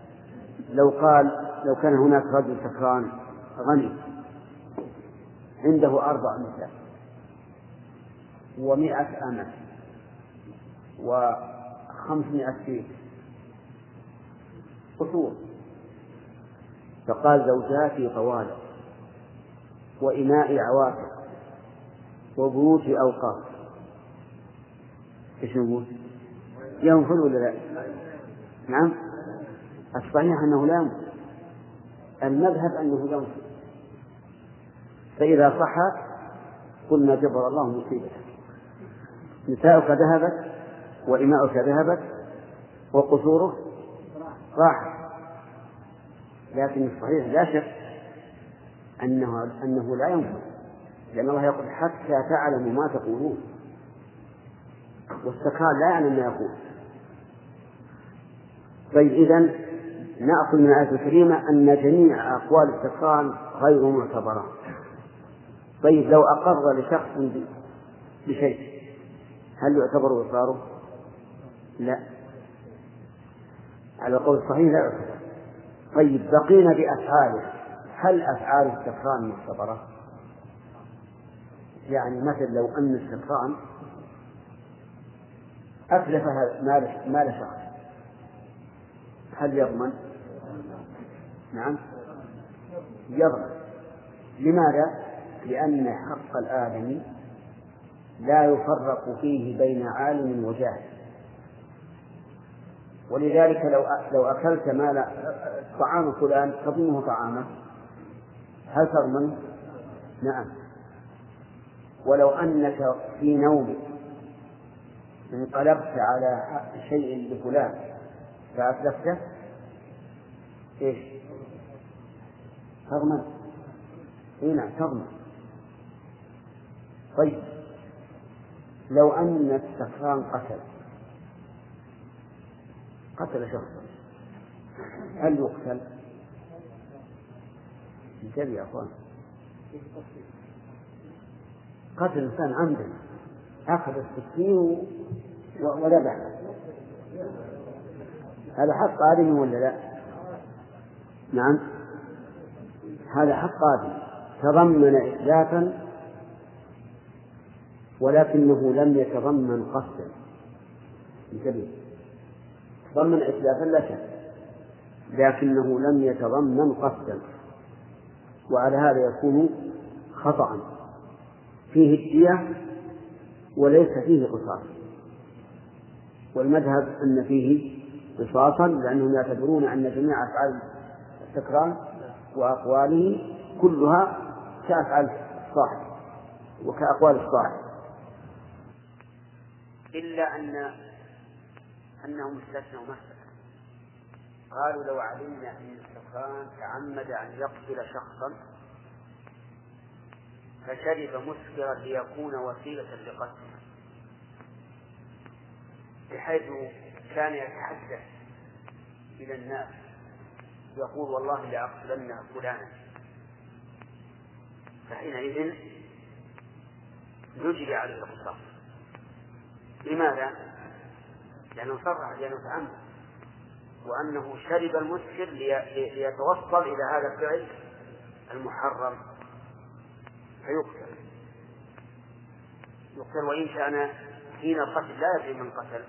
لو كان هناك رجل سكران غني عنده 4 نساء و100 أمة و500 بيت قصور، فقال زوجاتي طوال وإناء عواتق وبيوت أوقاف، إيش نقول؟ ينفذ ولا لا؟ نعم، الصحيح أنه لا ينفذ، المذهب أنه ينفذ. فإذا صح قلنا جبر الله مصيبتك، نساؤك ذهبت وإماؤك ذهبت وقصورك راحت. لكن الصحيح لا شك أنه لا ينفذ، لأن الله يقول حتى تعلموا ما تقولون، والسكران لا يعلم ما يقول. طيب إذن نأخذ من الآية الكريمة أن جميع أقوال السكران غير معتبرة. طيب لو أقر لشخص بشيء هل يعتبر إقراره؟ لا، على قول الصحيح لا يعتبر. طيب بقينا بأفعاله، هل أفعال السكران معتبرة؟ يعني مثل لو أن السكران أتلف مال شخص، هل يضمن؟ نعم يضمن. لماذا؟ لأن حق الآدمي لا يفرق فيه بين عالم وجاهل، ولذلك لو أكلت مال طعام فلان تضمنه طعامه هل تضمن؟ نعم. ولو أنك في نومك انقلبت على شيء لفلان فأتلفته إيش؟ تضمن؟ نعم تضمن. طيب لو أن السكران قتل شخصا هل يقتل؟ انتبه يا أخوان، قتل إنسان عمدا، أخذ السكين وذبح، هذا حق آدمي ولا لا؟ نعم هذا حق آدمي تضمن إتلافا ولكنه لم يتضمن قصدا. انتبه، تضمن إتلافا لا شك لكنه لم يتضمن قصدا، وعلى هذا يكون خطأ فيه الدية وليس فيه قصاص. والمذهب أن فيه قصاصا لأنهم يعتبرون أن جميع أفعال السكران وأقواله كلها كأفعال الصاحب وكأقوال الصاحب، إلا أنهم استثنوا مسألة. قالوا لو علمنا أن السكران تعمد أن يقتل شخصا فشرب مسكرا ليكون وسيلة لقتله، بحيث كان يتحدث إلى الناس يقول والله لأقتلن فلانا، فحينئذ يجري على القصاص. لماذا؟ لأنه صرح لأنه تعمد، وأنه شرب المسكر ليتوصل إلى هذا الفعل المحرم فيقتل. وإن كان حين القتل لا يدري من قتل.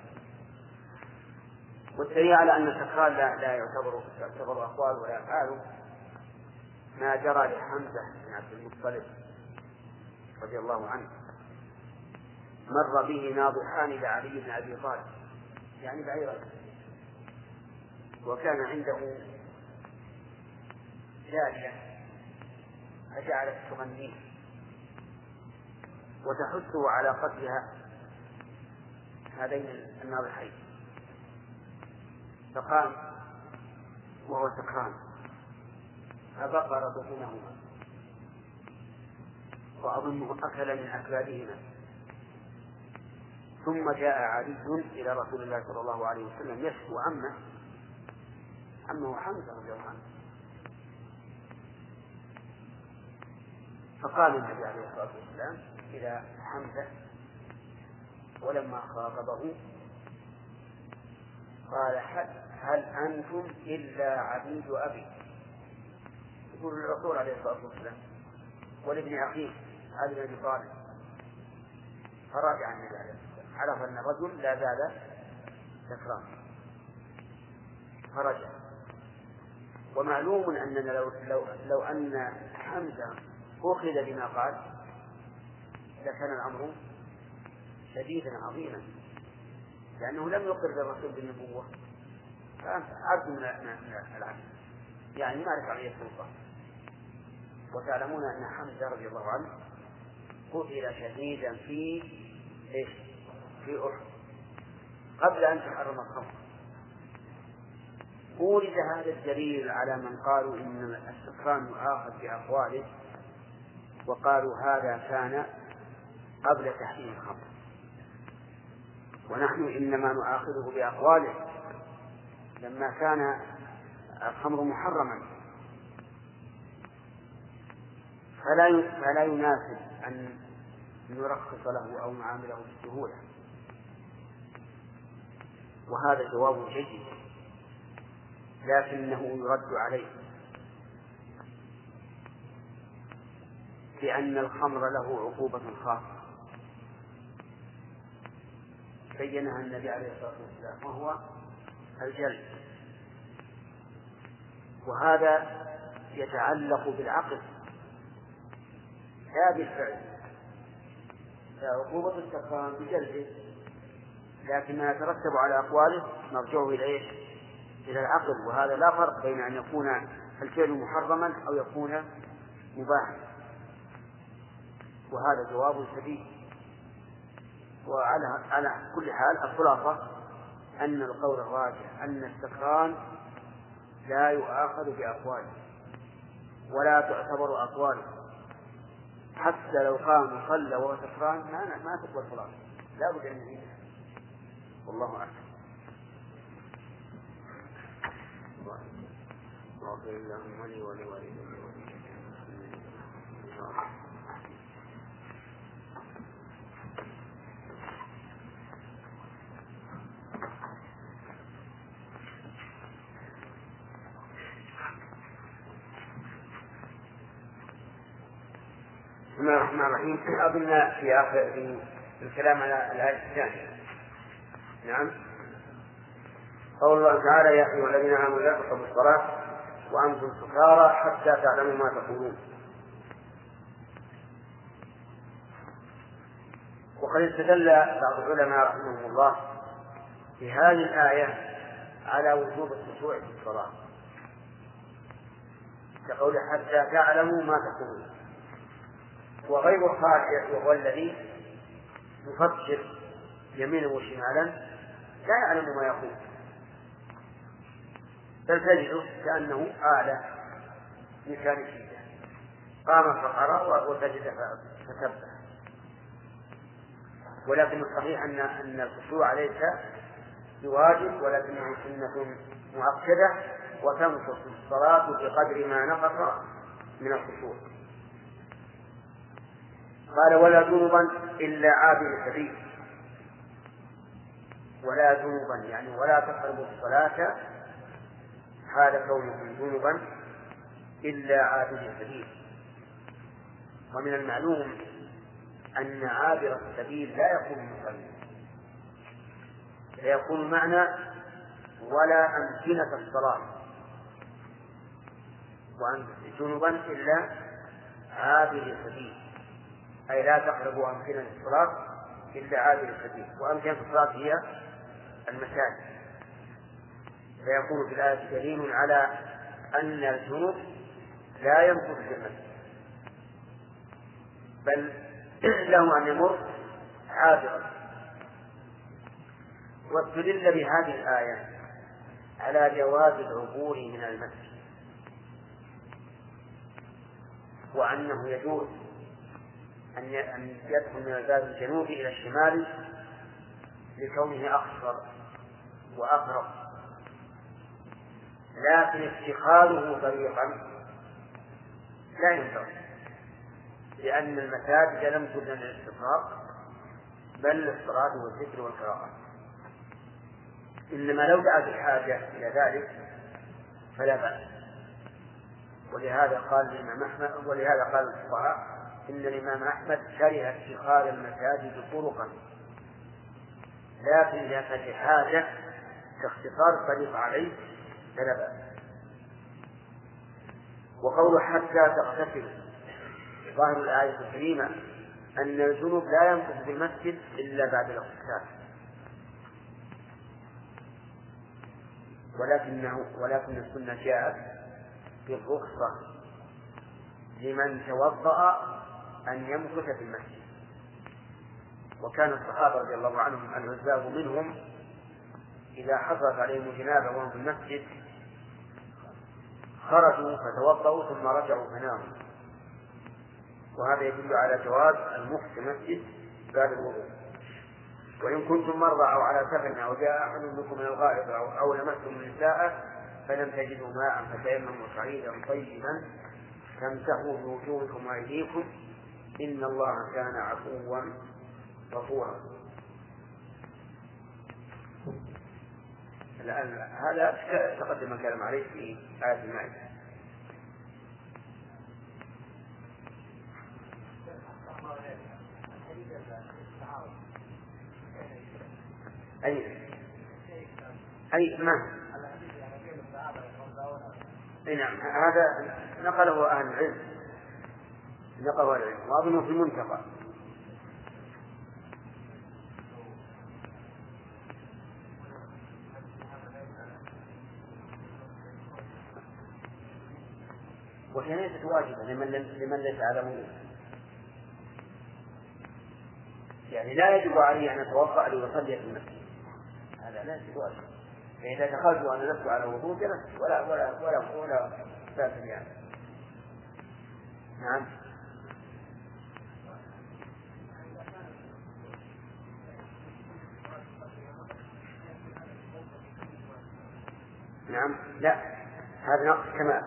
والدليل على أن السكران لا يعتبر أقوال ولا أفعال ما جرى لحمزة بن عبد المطلب رضي الله عنه، مر به ناضحان لعلي بن أبي طالب يعني بعيرا، وكان عنده جارية فجعلت تغنيه وتحثه على قتلها هذين الناضحين، فقام وهو سكران فبقر بطونهما وأظنه أكل من أكبادهما، ثم جاء علي إلى رسول الله صلى الله عليه وسلم يشكو عمه حمزة رضي الله عنه، فقال النبي عليه الصلاة والسلام إلى حمزة ولما خاطبه قال هل أنتم إلا عبيد أبي، يقول الرسول عليه الصلاة والسلام ولابن أخيه علي بن أبي طالب، فراجع النبي عليه الصلاة والسلام عرف أن الرجل لا زال سكران فرجع. ومعلوم أننا لو أن حمزة أخذ بما قال لكان الأمر شديدا عظيما، لأنه لم يقر الرسول بالنبوة، فعبد من العبد يعني معرفة عليه السلطان. وتعلمون أن حمزة رضي الله عنه قتل شهيدا في أحد قبل أن تحرم الخمر. ورد هذا الدليل على من قالوا إن السكران يؤاخذ بأقواله، وقالوا هذا كان قبل تحريم الخمر، ونحن إنما نؤاخذه بأقواله لما كان الخمر محرما، فلا يناسب أن نرخص له أو نعامله بالسهولة. وهذا جواب جيد لكنه يرد عليه، لأن الخمر له عقوبة خاصة بينها النبي عليه الصلاة والسلام، وهو الجلد وهذا يتعلق بالعقل لا بالفعل، فعقوبة السكران بجلده، لكن ما يترتب على أقواله مرجعه إلى إيش؟ إلى العقل. وهذا لا فرق بين أن يكون الفعل محرما أو يكون مباحا، وهذا جواب سديد. وعلى كل حال الخلاصة أن القول الراجح أن السكران لا يؤاخذ بأقواله ولا تعتبر أقواله، حتى لو قام وصلى وهو سكران ما تقبل صلاته، لا بد أن يعيدها. والله أعلم. واغفر اللهم لي ولوالدي. بسم الله الرحمن الرحيم. أظن في آخر في الكلام على الآية الثانية. نعم. قول الله تعالى: يا أيها الذين آمنوا لا تقربوا الصلاة وأنتم سكارى حتى تعلموا ما تقولون. وقد استدل بعض العلماء رحمهم الله في هذه الآية على وجوب الخشوع في الصلاة، كقول حتى تعلموا ما تقولون. وغير الخاشع وهو الذي يفكر يمينا وشمالا لا يعلم ما يقول، بل تجده كأنه آلة ميكانيكية، قام فقرأ وسجد فسبح. ولكن الصحيح أن الخشوع ليس بواجب، ولكنه سنة مؤكدة، وتنقص الصلاة بقدر ما نقص من الخشوع. قال: ولا جنبا إلا عابر سبيل. ولا جنبا يعني ولا تقربوا الصلاة حال كونكم جنبا إلا عابر سبيل. ومن المعلوم أن عابر السبيل لا يكون مصليا، فيكون معنى ولا أمكنة الصلاة، وأن جنبا إلا عابر سبيل، أي لا تقربوا أمكنة الصلاة إلا عابر السبيل. وأمكنة الصلاة هي المساجد، فيكون في الآية دليل على أن الجنوب لا يمكث في المسجد، بل له أن يمر عابرا. واستدل بهذه الآية على جواز العبور من المسجد، وأنه يجوز أن يدخل من الباب الجنوبي إلى الشمال لكونه أقصر وأقرب، لكن اتخاذه طريقا لا ينفع، لأن المساجد لم تبنى للاستقرار بل للصلاة والذكر والقراءة، إنما لو دعت الحاجة إلى ذلك فلا بأس. ولهذا قال الفقهاء إن الإمام أحمد كره اتخاذ المساجد طرقا، لكن إذا كانت حاجة كاختصار الطريق عليه فلا بأس. وقول حتى تغتسل، ظاهر الآية الكريمة أن الجنوب لا يمكث في المسجد إلا بعد الاغتسال، ولكن السنة جاءت بالرخصة لمن توضأ أن يمكث في المسجد. وكان الصحابة رضي الله عنهم العزاب منهم إذا حصلت عليهم الجنابة وهم في المسجد خرجوا فتوضأوا ثم رجعوا فناموا، وهذا يدل على جواز المكث في المسجد بعد الوضوء. وإن كنتم مرضى أو على سفر أو جاء أحد منكم من الغائط أو لمستم النساء فلم تجدوا ماء فتيمموا صعيدا طيبا فامسحوا بوجوهكم وأيديكم إن الله كان عفوا غفورا. الآن هذا تقدم الكلام عليه في آية المائدة. أي ما نعم، هذا نقله أهل العلم، وأظنه في المنتقى. وهي ليست واجبة لمن ليس على وضوء، يعني لا يجب عليه أن يتوضأ ليصلي في المسجد، هذا لا يجب واجب. فإذا دخلت وأنا لست على وضوء جلست ولا بأس بها. نعم. نعم، لا، هذا نقص كمال.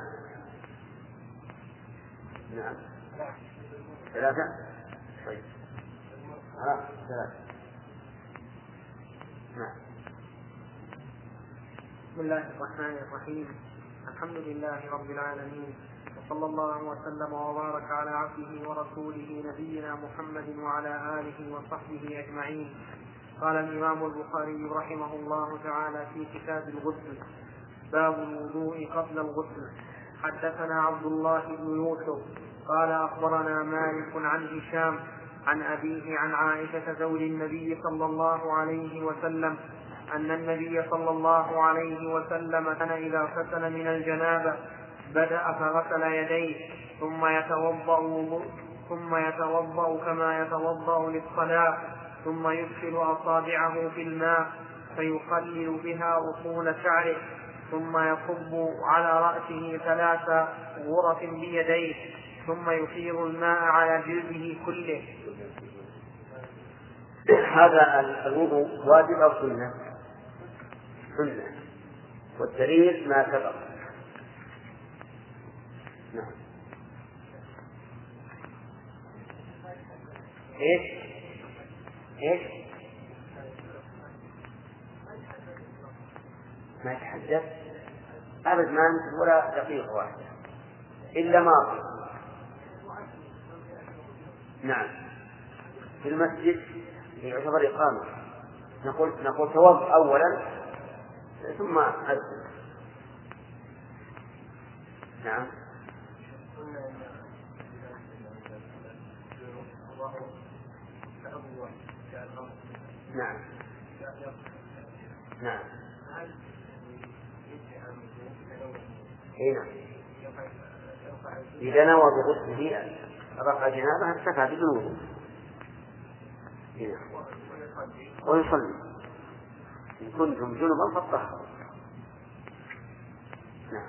نعم، 3. طيب، ثلاثة. نعم. بسم الله الرحمن الرحيم. الحمد لله رب العالمين، وصلى الله وسلم وبارك على عبده ورسوله نبينا محمد وعلى آله وصحبه أجمعين. قال الإمام البخاري رحمه الله تعالى في كتاب الغسل: باب الوضوء قبل الغسل. حدثنا عبد الله بن يوسف قال أخبرنا مالك عن هشام عن أبيه عن عائشة زوج النبي صلى الله عليه وسلم أن النبي صلى الله عليه وسلم كان إذا اغتسل من الجنابة بدأ فغسل يديه ثم يتوضأ كما يتوضأ للصلاة، ثم يدخل أصابعه في الماء فيخلل بها أصول شعره، ثم يصب على رأسه 3 غرف بيديه، ثم يفيض الماء على جلده كله. هذا الوضوء واجب أو سنة؟ سنة، والدليل ما سبق. نعم. إيش ما يتحدث أبد، ما نمسك ولا دقيقة واحدة إلا ماضي. نعم، في المسجد يعتبر إقامة. نقول توضأ أولا ثم أذن. نعم. نعم. نعم. هنا إذا نوى بغسله رفع جنابه استفاد بالوضوء ويصلي. إن كنتم جنبا فاطهروا. نعم.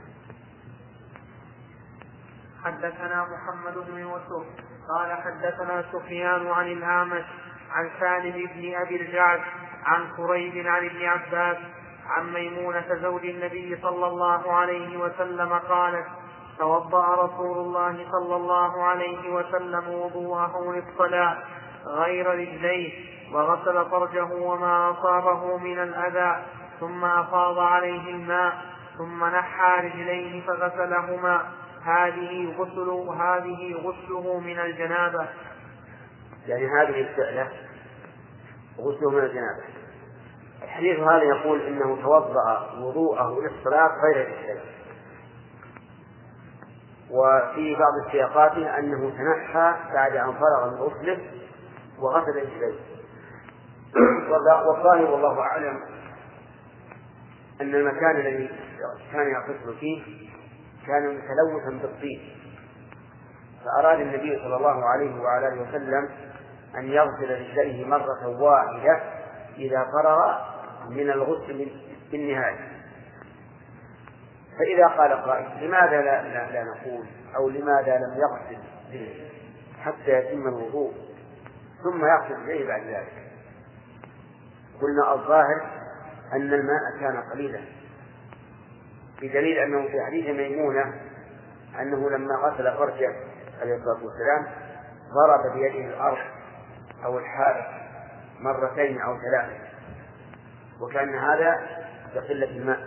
حدثنا محمد بن يوسف قال حدثنا سفيان عن الأعمش عن سالم بن أبي الجعد عن قريب عن ابن عباس عن ميمونة زوج النبي صلى الله عليه وسلم قالت: توضأ رسول الله صلى الله عليه وسلم وضوءه للصلاة غير رجليه، وغسل فرجه وما أصابه من الأذى، ثم أفاض عليه الماء، ثم نحى رجليه فغسلهما. هذه غسله من الجنابة. يعني هذه الفعلة غسله من الجنابة. الحديث هذا يقول إنه توضأ وضوءه للصلاة غير رجليه، وفي بعض السياقات أنه تنحى بعد أن فرغ من غسله وغسل رجليه. والظاهر والله أعلم أن المكان الذي كان يغتسل فيه كان متلوثا بالطين، فأراد النبي صلى الله عليه وعلى آله وسلم أن يغسل رجليه مرة واحدة إذا فرغ من الغسل بالنهاية. فإذا قال قائل: لماذا لا نقول أو لماذا لم يغسل حتى يتم الوضوء ثم يغسل رجليه بعد ذلك؟ قلنا الظاهر أن الماء كان قليلا، بدليل أنه في حديث ميمونة أنه لما غسل فرجه عليه الصلاة والسلام ضرب بيده الأرض أو الحائط 2 أو 3، وكان هذا بقلة الماء.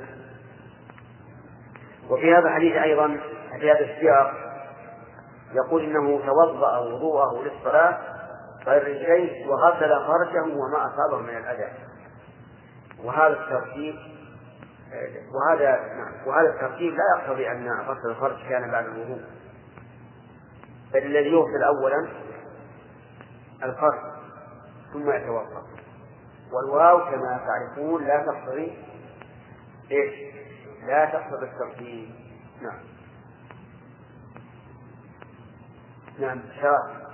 وفي هذا الحديث أيضا في هذا السياق يقول إنه توضأ وضوءه للصلاة غير رجليه وغسل فرجه وما أصابه من الأذى، وهذا الترتيب وهذا الترتيب لا يقتضي أن غسل الفرج كان بعد الوضوء، بل الذي يغسل أولا الفرج ثم يتوضأ. والواو كما تعرفون لا تقتضي لا تقتضي الترتيب. نعم شرع.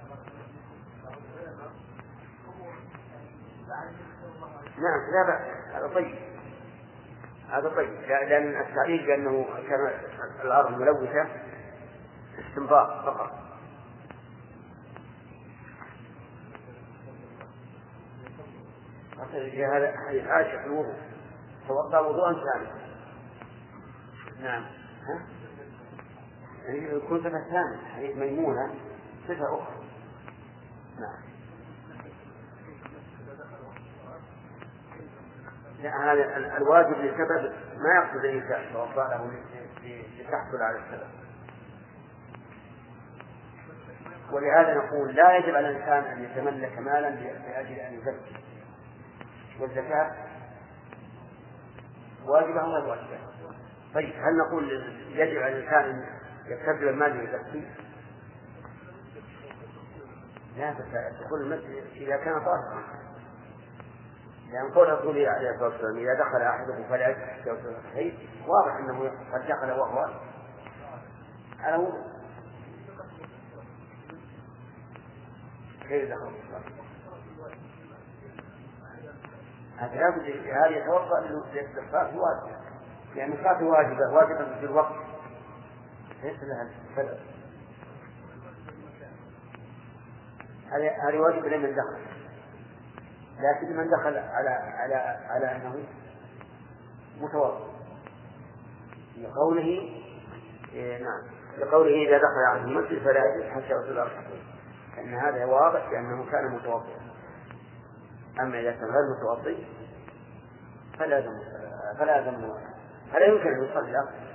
نعم لا بأس، هذا طيب لأن التعليل بأنه كان الأرض ملوثة استنباط فقط. هذا عاشق الوضوء توضأ وضوءا ثانيا. نعم يعني يكون صفة ثانية، حديث ميمونة صفة أخرى. نعم هذا الواجب لسبب ما يقصد الإنسان توضأ له لتحصل على السبب. ولهذا نقول لا يجب على الإنسان أن يتملك مالا لأجل أن يزكي، والزكاة واجبة ولا واجبة. طيب هل نقول يجب على الإنسان أن يكتسب المال ليزكي؟ لا، تقول المسجد إذا كان طاهرا، لأن قول رسوله عليه الصلاة والسلام إذا دخل أحدكم فلا يجلس الحديث واضح أنه قد دخل وهو على وضوء. كيف دخل هذا يتوضأ للاستغفار واجب، لأن الصلاة واجبة في الوقت ليس لها سبب. هذه واجب لمن دخل، لكن من دخل على أنه متوضئ لقوله نعم لقوله إذا دخل على المسجد فلا يجلس حتى يغسل الركعتين، لأن هذا واضح لأنه كان متوضئا. أما إذا كان غير متوضئ فلا يمكن أن يصلي أصلا.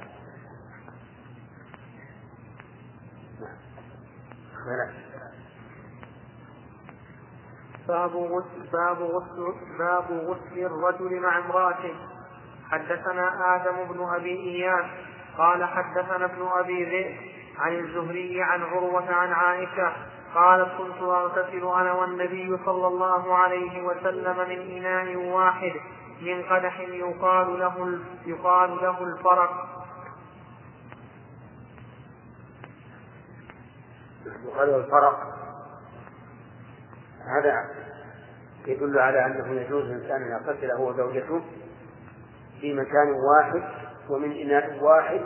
باب غسل الرجل مع امرأته. حدثنا آدم بن أبي إياس قال حدثنا ابن أبي ذئب عن الزهري عن عروة عن عائشة قالت كنت أغتسل أنا والنبي صلى الله عليه وسلم من إناء واحد من قدح يقال له الفرق. يقال الفرق هذا يدل على أنه يجوز الإنسان أن يغتسل هو وزوجته في مكان واحد ومن إناء واحد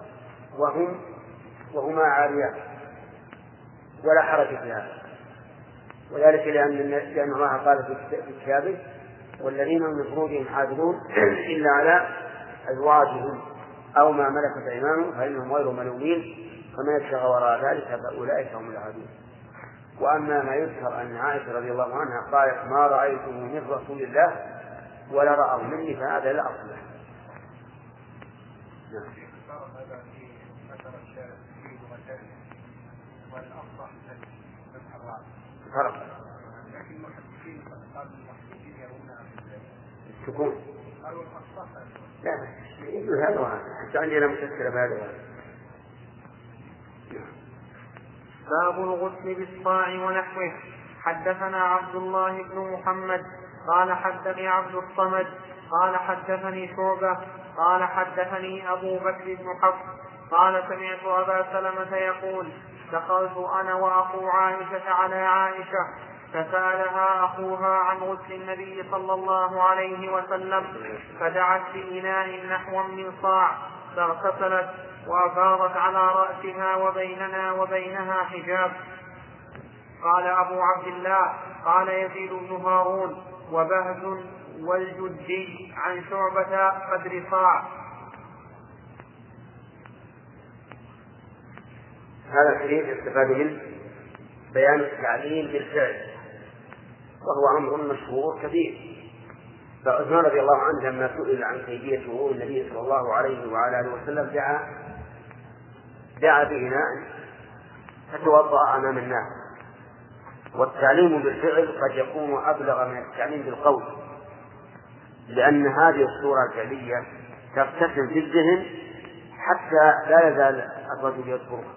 وهما عاريان ولا حرج في هذا، وذلك لأن الله قال في كتابه والذين من فروجهم حافظون إلا على أزواجهم أو ما ملكت أيمانهم فإنهم غير ملومين فمن يبتغى وراء ذلك فأولئك هم العادون. وأما ما يذكر أن عائشة رضي الله عنها قالت ما رأيته من رسول الله ولا رأوا مني فهذا لا أصل له. فرق السكون لا يقول هذا وهذا حتى عندنا مشكلة بهذا. باب الغسل بالصاع ونحوه. حدثنا عبد الله بن محمد قال حدثني عبد الصمد قال حدثني شعبة قال حدثني أبو بكر بن حفص قال سمعت أبا سلمة يقول دخلت أنا وأخو عائشة على عائشة فسألها أخوها عن غسل النبي صلى الله عليه وسلم فدعت بإناء نحو من صاع فاغتسلت وأفاضت على رأسها وبيننا وبينها حجاب. قال أبو عبد الله قال يزيد بن هارون وبهز والجدي عن شعبة قدر صاع. هذا الحديث استفاد منه بيان التعليل بالفعل وهو أمر مشهور كبير. فعثمان رضي الله عنه لما سئل عن كيفية وضوء النبي صلى الله عليه وعلى آله وسلم دعا بإناء فتوضأ أمام الناس. والتعليم بالفعل قد يكون أبلغ من التعليم بالقول، لأن هذه الصورة الفعلية ترتسم في الذهن حتى لا يزال الرجل يذكرها.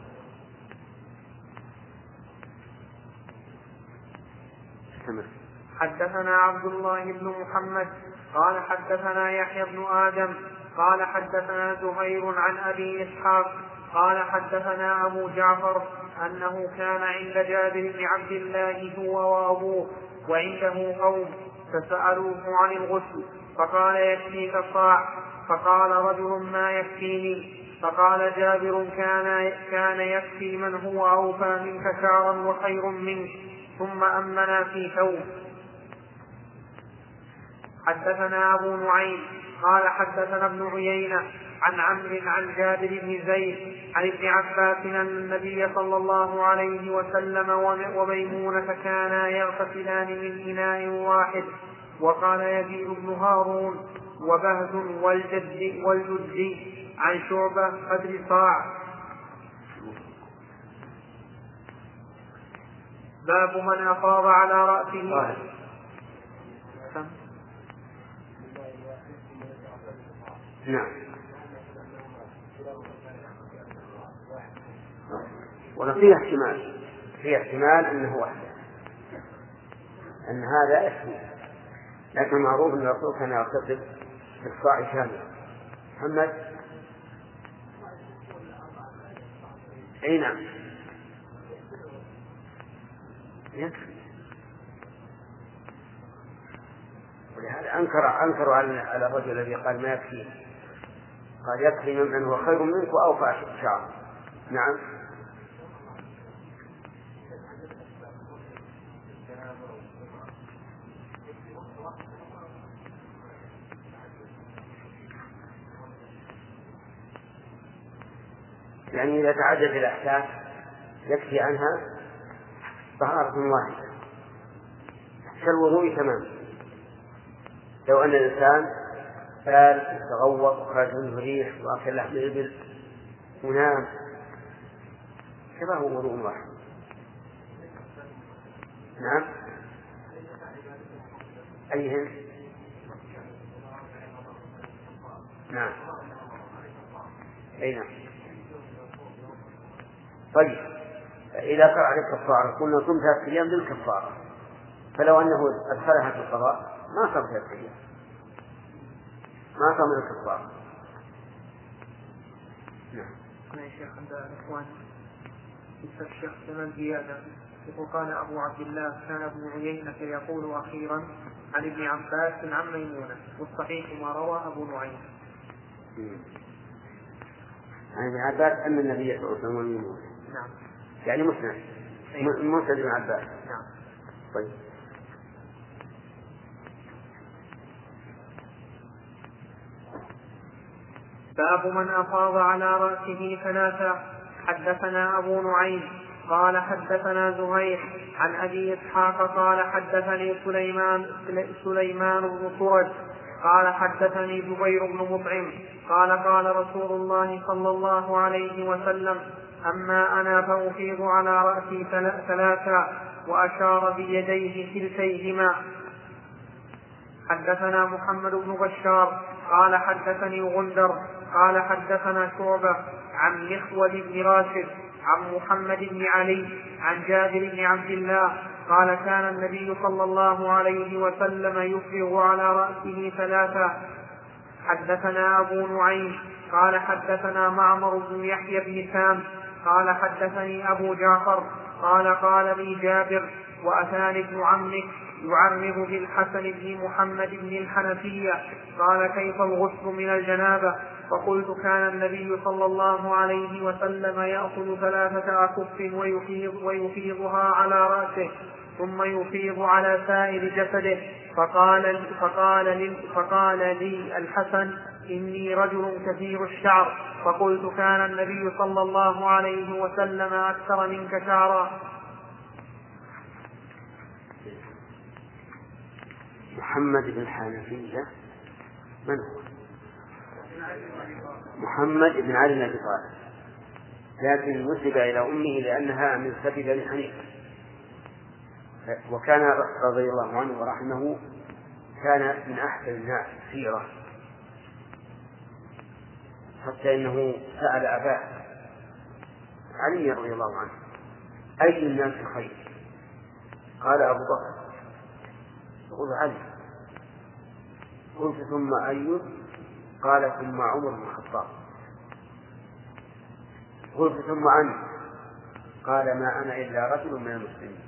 حدثنا عبد الله بن محمد قال حدثنا يحيى بن آدم قال حدثنا زهير عن أبي إسحاق قال حدثنا أبو جعفر أنه كان عند جابر بن عبد الله هو وأبوه وعنده قوم فسألوه عن الغسل فقال يكفيك الصاع، فقال رجل ما يكفيني، فقال جابر كان يكفي من هو أوفى منك شعرا وخير منك، ثم أمنا في ثوب. حدثنا أبو نعيم قال حدثنا ابن عيينة عن عمرو عن جابر بن زيد عن ابن عباس أن النبي صلى الله عليه وسلم وميمونة كانا يغتسلان من إناء واحد. وقال يزيد بن هارون وبهز والجدي عن شعبة قدر صاع. باب من أفاض على رأسه. نعم. وفيه احتمال أنه وحده، أن هذا يكفي، لكن معروف أن الرسول كان يغتسل بالصاع كامل. محمد. أي نعم يكفي. ولهذا أنكروا على الرجل الذي قال ما يكفي، قال يكفي من هو خير منك وأوفى شعر. نعم. يعني إذا تعدد الأحداث يكفي عنها طهارة واحدة كالوضوء تمام. لو أن الإنسان بال وتغوط وخرج منه ريح وأكل لحم الإبل ونام شبه وضوء واحد. نعم. أيهم؟ نعم. أي نعم. طيب إذا قرأ عليك كفارة قلنا صم 3 أيام للكفارة، فلو أنه أدخلها في القضاء ما صم 3 أيام، ما صم الكفارة. نعم. يا شيخ عند الإخوان يسأل الشيخ ثمان زيادة يقول قال أبو عبد الله كان ابن عيينة يقول أخيرا عن ابن عباس عن ميمونة، والصحيح ما روى أبو نعيم. عن ابن عباس أن النبي صلى الله عليه وسلم. نعم. يعني مسند ابن عباس. نعم. طيب. باب من أفاض على رأسه 3. حدثنا أبو نعيم قال حدثنا زهير عن أبي إسحاق قال حدثني سليمان بن سرد قال حدثني جبير بن مطعم قال قال رسول الله صلى الله عليه وسلم أما أنا فأفيض على رأسي 3 وأشار بيديه كلتيهما. حدثنا محمد بن بشار قال حدثني غندر قال حدثنا شعبة عن مخول بن راشد عن محمد بن علي عن جابر بن عبد الله قال كان النبي صلى الله عليه وسلم يفرغ على رأسه 3. حدثنا أبو نعيم قال حدثنا معمر بن يحيى بن سام قال حدثني أبو جعفر قال لي جابر وأتاني ابن عمك يعرض بالحسن بن محمد بن الحنفية قال كيف الغسل من الجنابة؟ فقلت كان النبي صلى الله عليه وسلم يأخذ 3 أكف ويفيضها على رأسه ثم يفيض على سائر جسده. فقال لي الحسن إني رجل كثير الشعر، فقلت كان النبي صلى الله عليه وسلم أكثر منك شعرا. محمد بن الحنفية من هو؟ محمد بن علي بن أبي طالب، لكن نسب إلى أمه لأنها من سبي بني حنيفة، وكان رضي الله عنه ورحمه كان من أحسن الناس سيرة، حتى إنه سأل أباه علي رضي الله عنه: أي الناس خير؟ قال: أبو بكر. قل: علي. قلت: ثم أي؟ قال: ثم عمر بن الخطاب. قلت: ثم أنت؟ قال: ما أنا إلا رجل من المسلمين.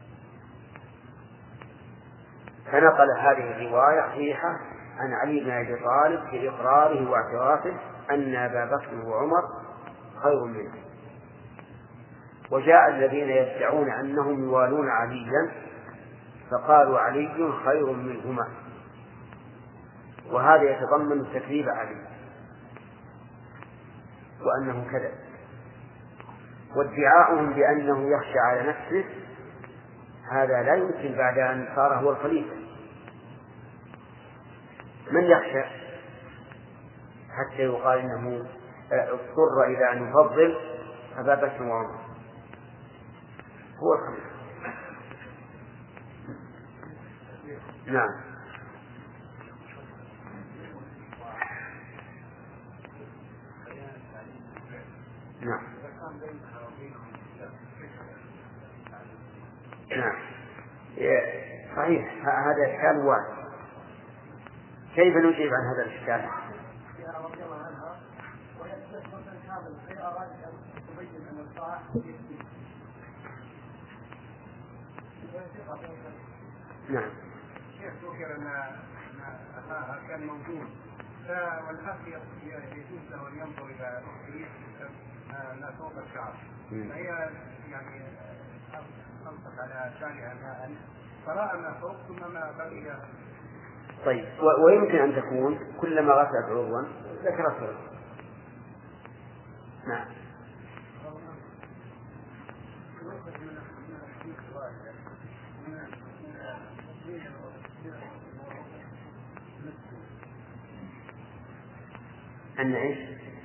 فنقل هذه الرواية صحيحة عن علي بن أبي طالب في إقراره واعترافه أن أبا بكر وعمر خير منه. وجاء الذين يدعون أنهم يوالون عليا فقالوا علي خير منهما، وهذا يتضمن تكذيب علي وأنه كذب، وادعاؤهم بأنه يخشى على نفسه هذا لا يمكن بعد أن صار هو الخليفة. من يخشى حتى يقال إنه اضطر إلى أن يفضل أبا بكر وعمر؟ هو الخليفة. نعم. نعم. نعم. صحيح، هذا إشكال واحد. كيف نجيب عن هذا الإشكال؟ نعم. كيف ذكر أن أخاها كان موجود والأخ يجوز له أن ينظر إلى أخته فوق الشعر، فهي يعني أنصت على شأنها ماء فرأى ما فوق ثم ما بقي. طيب، ويمكن أن تكون كلما غسلت عضوا ذكرته. نعم. أن إيش؟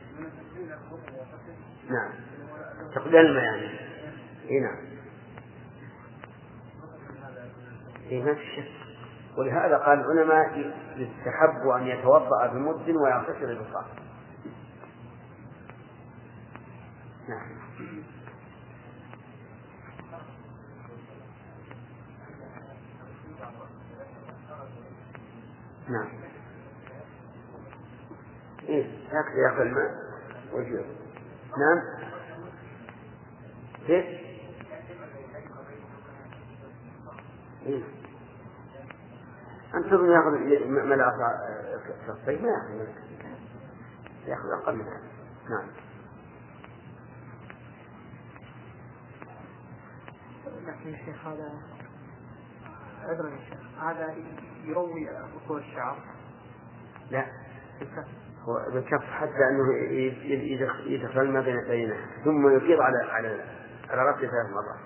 نعم، تقبل الماء يعني. إيه نعم. إيه ما في شك. ولهذا قال العلماء يستحب أن يتوضأ بمد ويغتسل بصاع. نعم. نعم. إيه هكذا يأخذ الماء ويجيب. نعم. كيف؟ إيه؟ أنت تظن يأخذ ملأ شخصين؟ ما يأخذ أقل من هذا. نعم. لكن الشيخ هذا أدرى يا شيخ هذا يروي أصول الشعر؟ لا، هو بالكف حتى أنه يدخل ما بينه ثم يفيض على رأسه 3 مرات.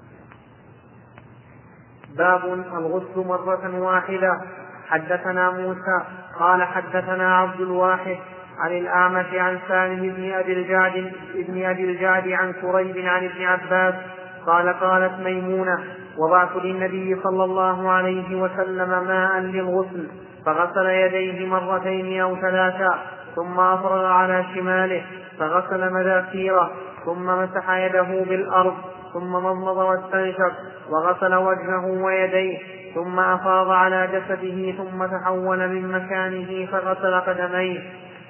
باب الغسل مرة واحدة. حدثنا موسى قال حدثنا عبد الواحد عن الأعمش عن سالم بن أبي الجعد عن كريب عن ابن عباس قال قالت ميمونة وضعت للنبي صلى الله عليه وسلم ماء للغسل فغسل يديه 2 أو 3 ثم أفرغ على شماله فغسل مذاكيره ثم مسح يده بالأرض ثم مضمض واستنشق وغسل وجهه ويديه ثم أفاض على جسده ثم تحول من مكانه فغسل قدميه.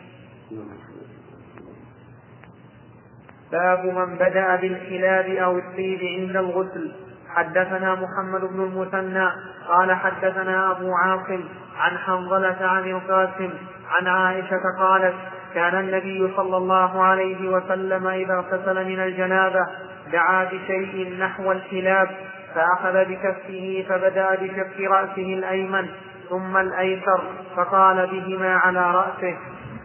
باب من بدأ بالكلاب أو الطيب عند الغسل. حدثنا محمد بن المثنى قال حدثنا أبو عاصم عن حنظلة عن القاسم عن عائشة قالت كان النبي صلى الله عليه وسلم إذا اغتسل من الجنابة دعا بشيء نحو الكلاب فأخذ بكفه فبدأ بشق رأسه الأيمن ثم الأيسر فقال بهما على رأسه.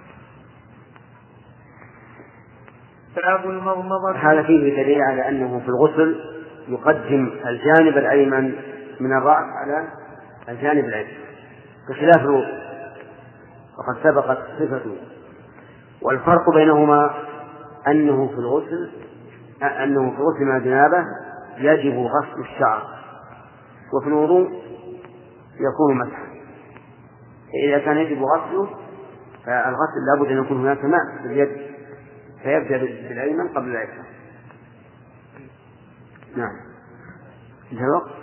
باب المضمضة. هذا فيه دليل على أنه في الغسل يقدم الجانب الأيمن من الرأس على الجانب الأيسر بخلاف الوضوء وقد سبقت صفته. والفرق بينهما أنه في الغسل من الجنابة يجب غسل الشعر وفي الوضوء يكون مسحا. إذا كان يجب غسله فالغسل لابد أن يكون هناك ماء في اليد، فيبدأ بالأيمن قبل الأيسر. نعم. انتهى الوقت.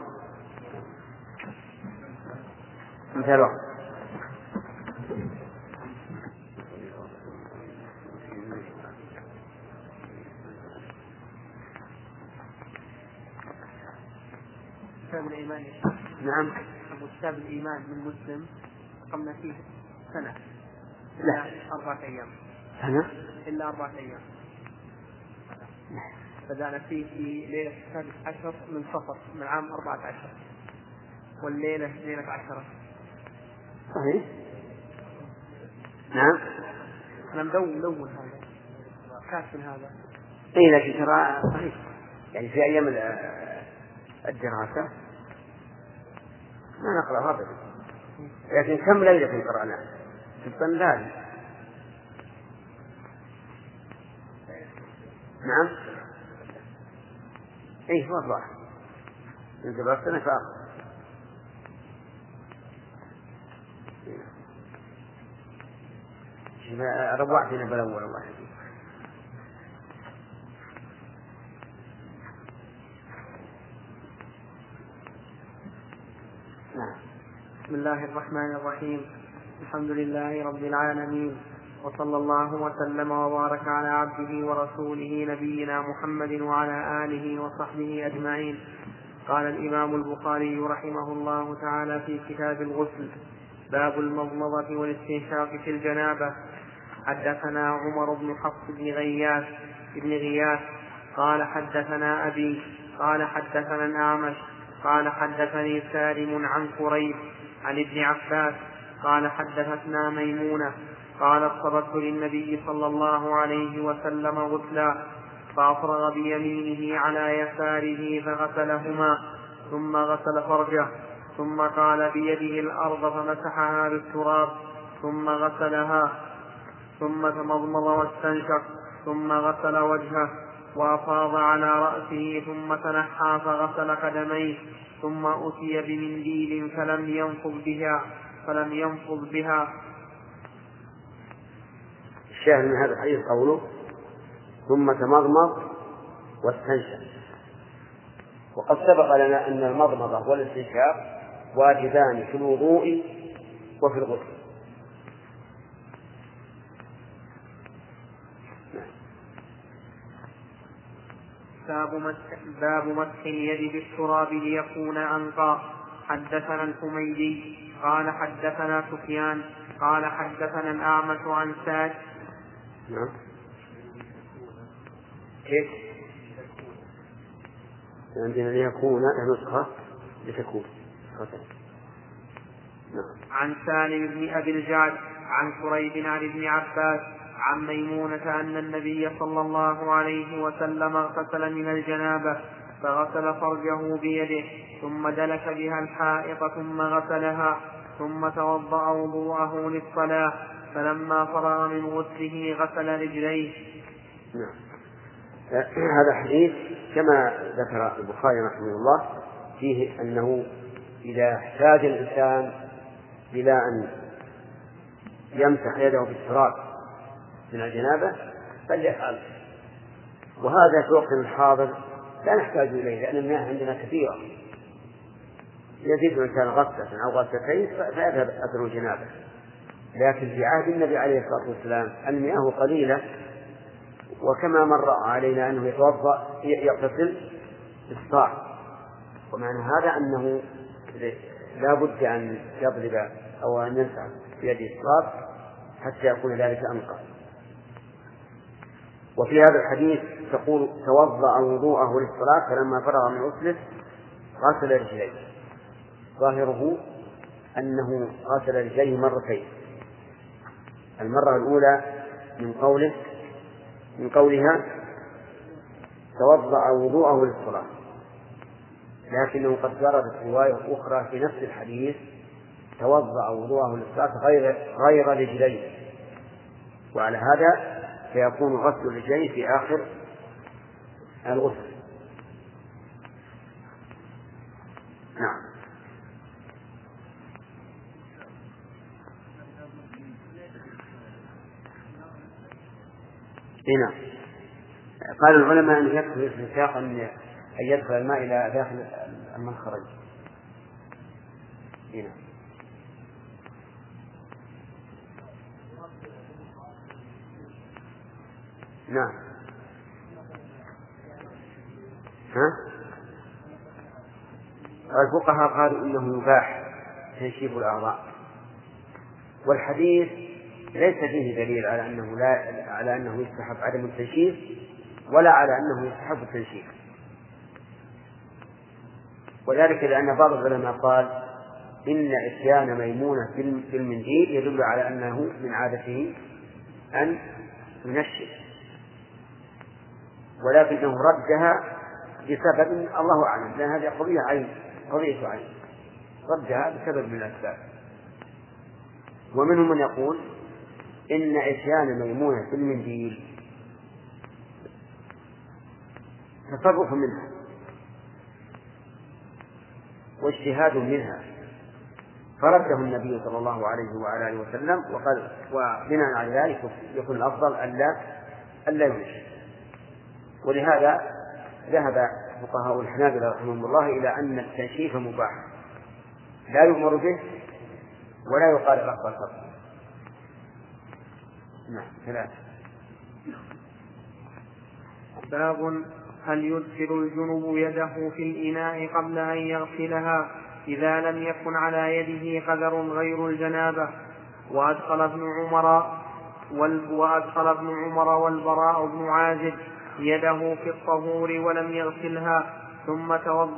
انتهى الوقت. كتاب الإيمان. نعم. كتاب الإيمان من مسلم قمنا فيه سنة. لا. 4 أيام. سنة؟ إلا 4 أيام. بدأنا فيه في ليلة 11 من صفر من عام 14، والليلة ليلة 10. صحيح. نعم. أنا مدون هذا كاتب هذا. إيه لكن ترى صحيح يعني في أيام الدراسة ما نقرأ هذا، لكن كم ليلة قرأنا في الصندال. نعم. إيه والله من دراسنا فأخذ. روعتنا بالأول الله يحفظك. بسم الله الرحمن الرحيم. الحمد لله رب العالمين، وصلى الله وسلم وبارك على عبده ورسوله نبينا محمد وعلى آله وصحبه أجمعين. قال الإمام البخاري رحمه الله تعالى في كتاب الغسل: باب المضمضة والاستنشاق في الجنابة. حدثنا عمر بن حفص بن غياث قال حدثنا أبي قال حدثنا الأعمش قال حدثني سالم عن كريب عن ابن عباس قال حدثتنا ميمونة قالت: صببت للنبي صلى الله عليه وسلم غسلا، فأفرغ بيمينه على يساره فغسلهما، ثم غسل فرجه، ثم قال بيده الأرض فمسحها بالتراب، ثم غسلها، ثم تمضمض واستنشق، ثم غسل وجهه وأفاض على رأسه، ثم تنحى فغسل قدميه، ثم أتي بمنديل فلم ينفض بها. الشاهد من هذا الحديث قوله: ثم تمضمض واستنشق. وقد سبق لنا أن المضمضة والاستنشاق واجبان في الوضوء وفي الغسل. باب مسح اليد بالتراب ليكون أنقى. حدثنا الحميدي قال حدثنا سفيان قال حدثنا الأعمش عن سعد. نعم. كيف؟ عندنا ليكون نسخة لتكون. عن سالم بن أبي الجعد عن كريب عن ابن عباس عن ميمونة أن النبي صلى الله عليه وسلم اغتسل من الجنابة، فغسل فرجه بيده، ثم دلك بها الحائط، ثم غسلها، ثم توضأ وضوءه للصلاة، فلما فرغ من غسله غسل رجليه. نعم. هذا حديث كما ذكر البخاري رحمه الله فيه أنه إذا احتاج الإنسان إلى أن يمسح يده بالتراب من الجنابة فليفعل، وهذا في وقت الحاضر لا نحتاج إليه لأن المياه عندنا كثيرة، يزيد الإنسان غسلة أو غسلتين فيذهب أثر الجنابة. لكن في عهد النبي عليه الصلاة والسلام المياه قليلة، وكما مر علينا أنه يغتسل بالصاع، ومعنى هذا أنه لا بد أن يضرب أو أن يمسح بيده التراب حتى يكون ذلك أنقى. وفي هذا الحديث تقول: توضأ وضوءه للصلاة، فلما فرغ من غسله غسل رجليه. ظاهره أنه غسل رجليه مرتين، المرة الأولى من قولها توضأ وضوءه للصلاة، لكنه قد وردت رواية أخرى في نفس الحديث: توضأ وضوءه للصلاة غير رجليه، وعلى هذا فيكون غسل الرجلين في آخر الغسل. نعم. هنا قال العلماء أن يكفي في السياق أن يدخل الماء إلى داخل المنخرج. هنا نعم. الفقهاء قالوا إنه يباح تنشيف الأعضاء، والحديث ليس فيه دليل على أنه يستحب عدم التنشيف ولا على أنه يستحب التنشيف، وذلك لأن بعض العلماء قال إن إتيان ميمونة في المنديل يدل على أنه من عادته أن ينشف، ولكنه ردها بسبب الله أعلم، لأن هذه قضية عين ردها بسبب من الأسباب. ومنهم من يقول إن إتيان ميمونة في المنديل تصرف منها واجتهاد منها، فرده النبي صلى الله عليه وعلى آله وسلم، وقال وبناء على ذلك يكون الأفضل ألا ينشف. ولهذا ذهب فقهاء الحنابلة رحمهم الله إلى أن التنشيف مباح لا يؤمر به ولا يقال أفضل فضل. نعم. ثلاثة. باب هل يدخل الجنب يده في الإناء قبل أن يغسلها إذا لم يكن على يده قدر غير الجنابة. وأدخل ابن عمر والبراء بن عازب يده في الطهور ولم يغسلها ثم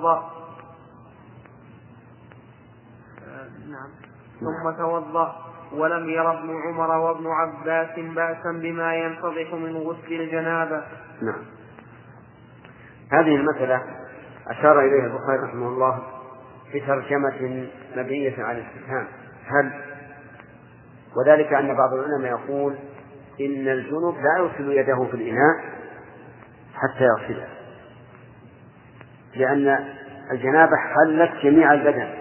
توضأ ولم ير ابن عمر وابن عباس بأسا بما ينتضح من غسل الجنابة. نعم. هذه المسألة أشار إليها البخاري رحمه الله في ترجمة مبنية على الاستفهام هل، وذلك أن بعض العلماء يقول إن الجنوب لا يغسل يده في الإناء حتى يغسلها، لأن الجنابة حلت جميع البدن،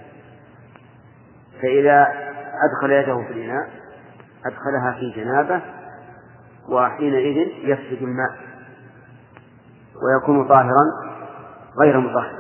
فإذا أدخل يده في الإناء أدخلها في جنابة، وحينئذ يفسد الماء ويكون طاهرا غير مطهر.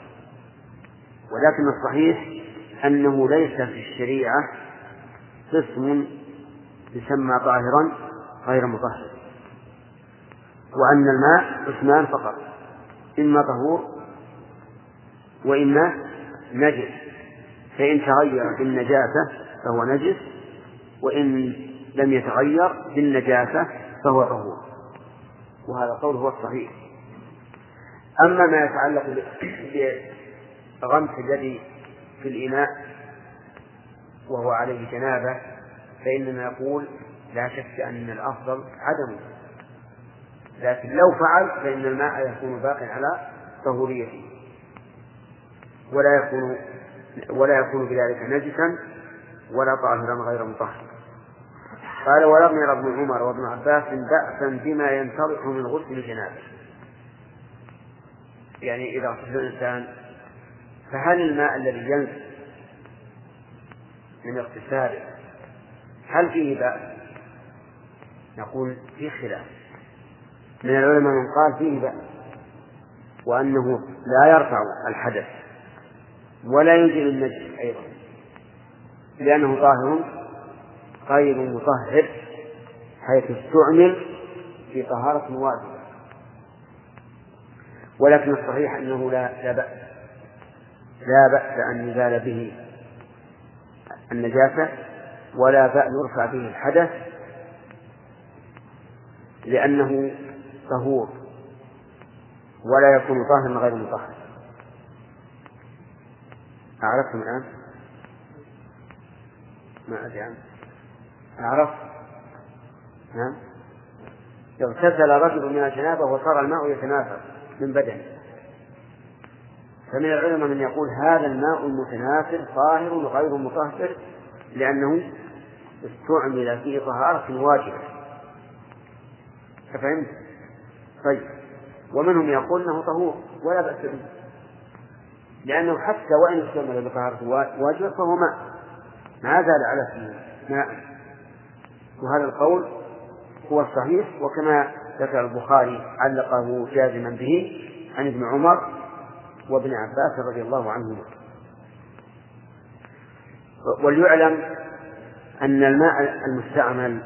ولكن الصحيح أنه ليس في الشريعة قسم يسمى طاهرا غير مطهر، وأن الماء قسمان فقط، إما طهور وإما نجس، فإن تغير بالنجاسة فهو نجس، وإن لم يتغير بالنجاسة فهو طهور، وهذا القول هو الصحيح. أما ما يتعلق بغمس اليد في الإناء وهو عليه جنابة فإننا نقول لا شك أن الأفضل عدمه، لكن لو فعل فإن الماء يكون باقٍ على طهوريته ولا يكون بذلك نجسا ولا طاهرا غير مطهر. قال ولم ير ابن عمر وابن عباس بأسا بما ينتضح من غسل الجنابة، يعني إذا غسل الإنسان فهل الماء الذي ينزل من اغتساله هل فيه بأس؟ نقول فيه خلاف، من العلماء من قال فيه بأس وأنه لا يرفع الحدث ولا ينزل النجس أيضا، لأنه طاهر غير مطهر حيث استعمل في طهارة واجبة. ولكن الصحيح أنه لا بأس أن يزال به النجاسة ولا بأس يرفع به الحدث، لأنه طهور ولا يكون طاهرا غير مطهر. أعرفتم الآن؟ ما أدري عنه. أعرفت؟ نعم. اغتسل رجل من الجنابة وصار الماء يتناثر من بدنه، فمن العلماء من يقول هذا الماء المتناثر طاهر غير مطهر لأنه استعمل فيه طهارة واجبة. فهمت؟ طيب. ومنهم يقول أنه طهور ولا بأس به، لأنه حتى وإن استعمل بطهارة واجبة فهو ماء ما زال على فيه ماء، وهذا القول هو الصحيح، وكما ذكر البخاري علقه جازما به عن ابن عمر وابن عباس رضي الله عنهما. وليعلم أن الماء المستعمل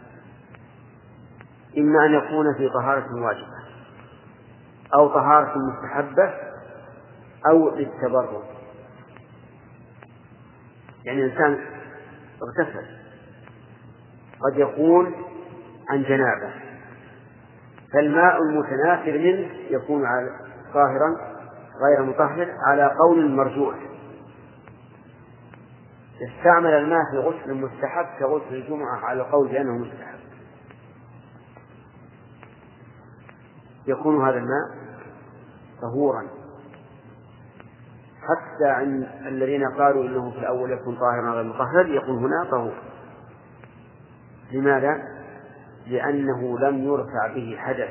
إما أن يكون في طهارة واجبة أو طهارة مستحبة أو للتبرد. يعني الإنسان اغتسل قد يكون عن جنابة، فالماء المتناثر منه يكون طاهرا غير مطهر على قول مرجوح. استعمل الماء في غسل مستحب كغسل الجمعة على قول بأنه مستحب، يكون هذا الماء طهورا، حتى عند الذين قالوا إنه في الأول يكون طاهرا غير مطهر يكون هنا طهور. لماذا؟ لأنه لم يرفع به حدث.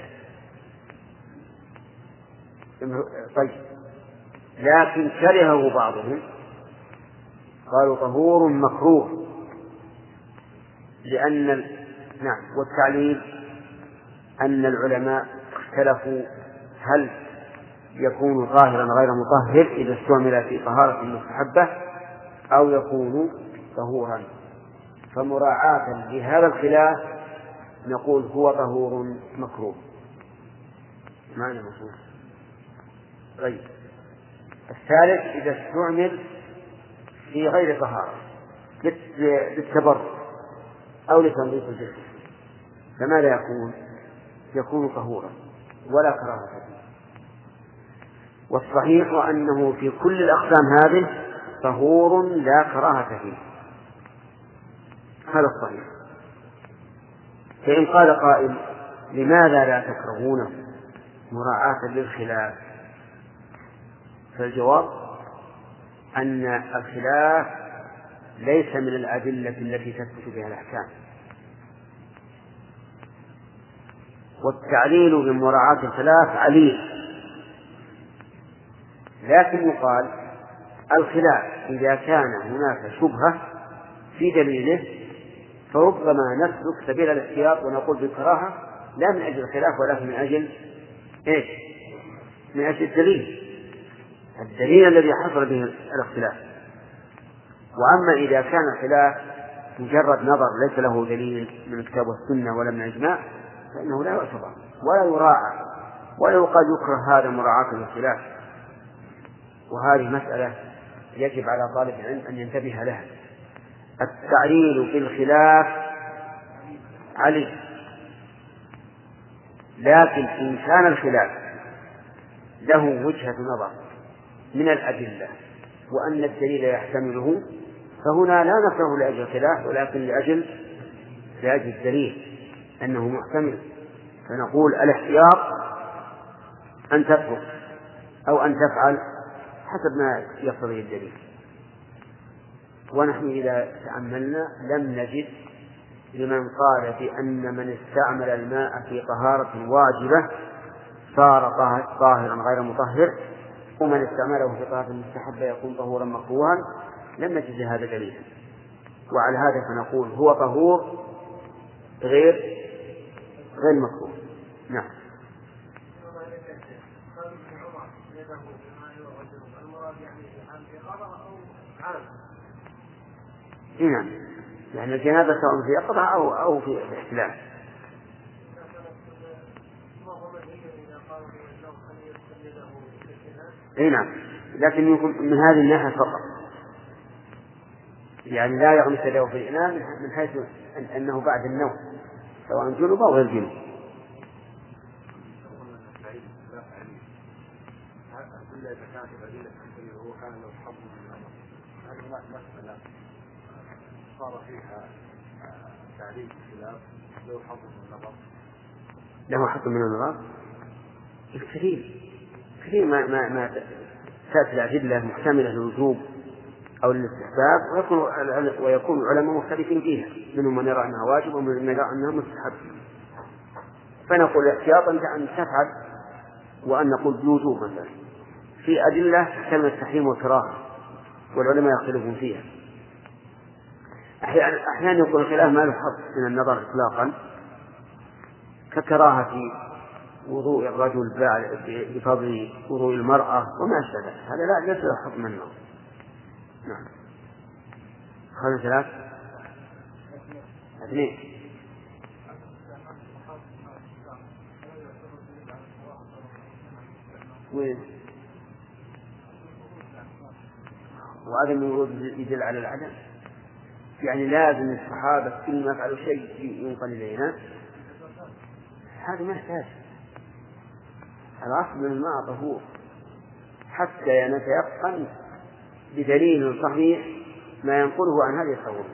طيب، لكن كرهه بعضهم قالوا طهور مكروه، لأن نعم. والتعليل أن العلماء اختلفوا هل يكون طاهرا غير مطهر إذا استعمل في طهارة مستحبة أو يكون طهورا، فمراعاة لهذا الخلاف نقول هو طهور مكروه. معنى مكروه. طيب، الثالث إذا استعمل في غير طهارة للتبرد أو لتنظيف الجسم فماذا يكون؟ يكون طهورا ولا كراهة فيه. والصحيح أنه في كل الأقسام هذه طهور لا كراهة فيه، هذا الصحيح. فإن قال قائل لماذا لا تكرهونه مراعاة للخلاف؟ فالجواب أن الخلاف ليس من الأدلة التي تثبت بها الأحكام، والتعليل بمراعاة الخلاف عليل، لكن يقال الخلاف إذا كان هناك شبهة في دليله فربما نسلك سبيل الاحتياط ونقول بالكراهة لا من أجل الخلاف ولكن من أجل إيش؟ من أجل الدليل الذي حصل به الاختلاف. وأما إذا كان الخلاف مجرد نظر ليس له دليل من الكتاب والسنة ولا من الإجماع فإنه لا يعتبر ولا يراعى ولا يقال يكره هذا مراعاة للخلاف. وهذه مسألة يجب على طالب العلم أن ينتبه لها. التعليل بالخلاف عليه، لكن إن كان الخلاف له وجهة نظر من الأدلة وأن الدليل يحتمله فهنا لا نكره لأجل الخلاف ولكن لأجل الدليل أنه محتمل، فنقول الاحتياط أن تترك أو أن تفعل حسب ما يقتضي الدليل. ونحن إذا تأملنا لم نجد لمن قال بأن من استعمل الماء في طهارة واجبة صار طاهرا غير مطهر، ومن استعمله في طهارة مستحبة يكون طهورا مكروها، لم نجد هذا دليلا. وعلى هذا فنقول هو طهور غير مكروه. نعم. نعم، يعني الجنابة سواء في يقظة أو في احتلام. نعم، لكن من هذه الناحية فقط، يعني لا يغمس له في الإناء من حيث أنه بعد النوم سواء جنوب أو غير جنوب. صار فيها تعريف الخلاف له حظ من النظر. له حظ من النظر كثير ما تأتي الأدلة محتملة للوجوب أو للاستحباب ويكون العلماء مختلفين فيها، منهم من يرى أنها واجب ومن من يرى أنها مستحب. فنقول احتياطا أن تفعل وأن نقول بوجوب مثلا في أدلة تحتمل التحريم والكراهة والعلماء يختلفون فيها. أحيانا يكون الخلاف ما له حظ من النظر إطلاقا ككراهة وضوء الرجل بفضل وضوء المرأة وما أشبه ذلك، هذا لا ليس له حكم النوم. نعم. خمس ثلاث اثنين. وعدم الورود يدل على العدم، يعني لازم الصحابة كل ما يفعلوا شيء ينقل إلينا، هذا ما يحتاج. الأصل من الماء طهور حتى نتيقن بدليل صحيح ما ينقله عن هذه الطهور.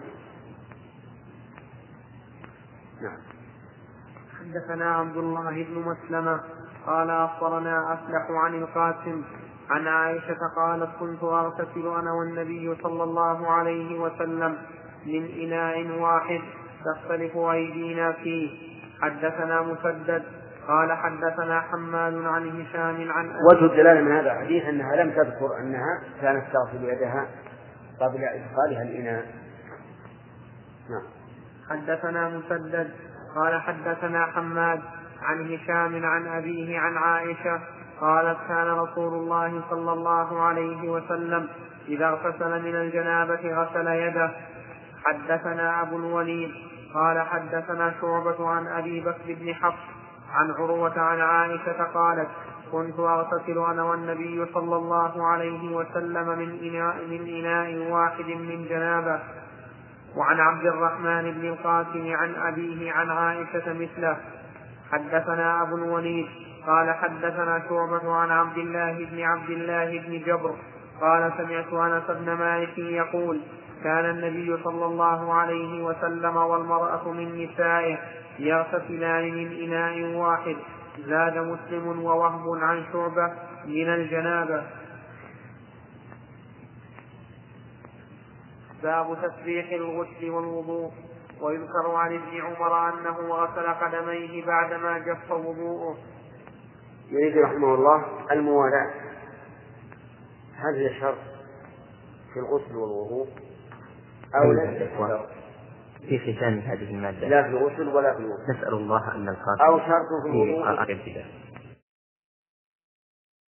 نعم. حدثنا عبد الله بن مسلمة قال أخبرنا أفلح عن القاسم عن عائشة قالت كنت أغتسل أنا والنبي صلى الله عليه وسلم من إناء واحد تختلف أيدينا فيه. حدثنا مسدد قال حدثنا حماد عن هشام عن وجه الدلالة من هذا الحديث أنها لم تذكر أنها كانت تغسل يدها قبل إدخالها الإناء. نعم. حدثنا مسدد قال حدثنا حماد عن هشام عن أبيه عن عائشة قالت كان رسول الله صلى الله عليه وسلم إذا اغتسل من الجنابة غسل يده. حدثنا أبو الوليد قال حدثنا شعبة عن أبي بكر بن حفص عن عروة عن عائشة قالت كنت أغتسل أنا والنبي صلى الله عليه وسلم من إناء واحد من جنابة. وعن عبد الرحمن بن القاسم عن أبيه عن عائشة مثله. حدثنا أبو الوليد قال حدثنا شعبة عن عبد الله بن جبر قال سمعت أنس بن مالك يقول كان النبي صلى الله عليه وسلم والمرأة من نسائه يغتسلان من إناء واحد. زاد مسلم ووهب عن شعبة من الجنابة. باب تسبيح الغسل والوضوء. ويذكر عن ابن عمر أنه غسل قدميه بعدما جف وضوءه. يريد رحمه الله الموالاة، هذا شرط في الغسل والوضوء أو لا في ختام هذه المادة لا في الغسل ولا في الوضوء. نسأل الله أن أو شرط في الوضوء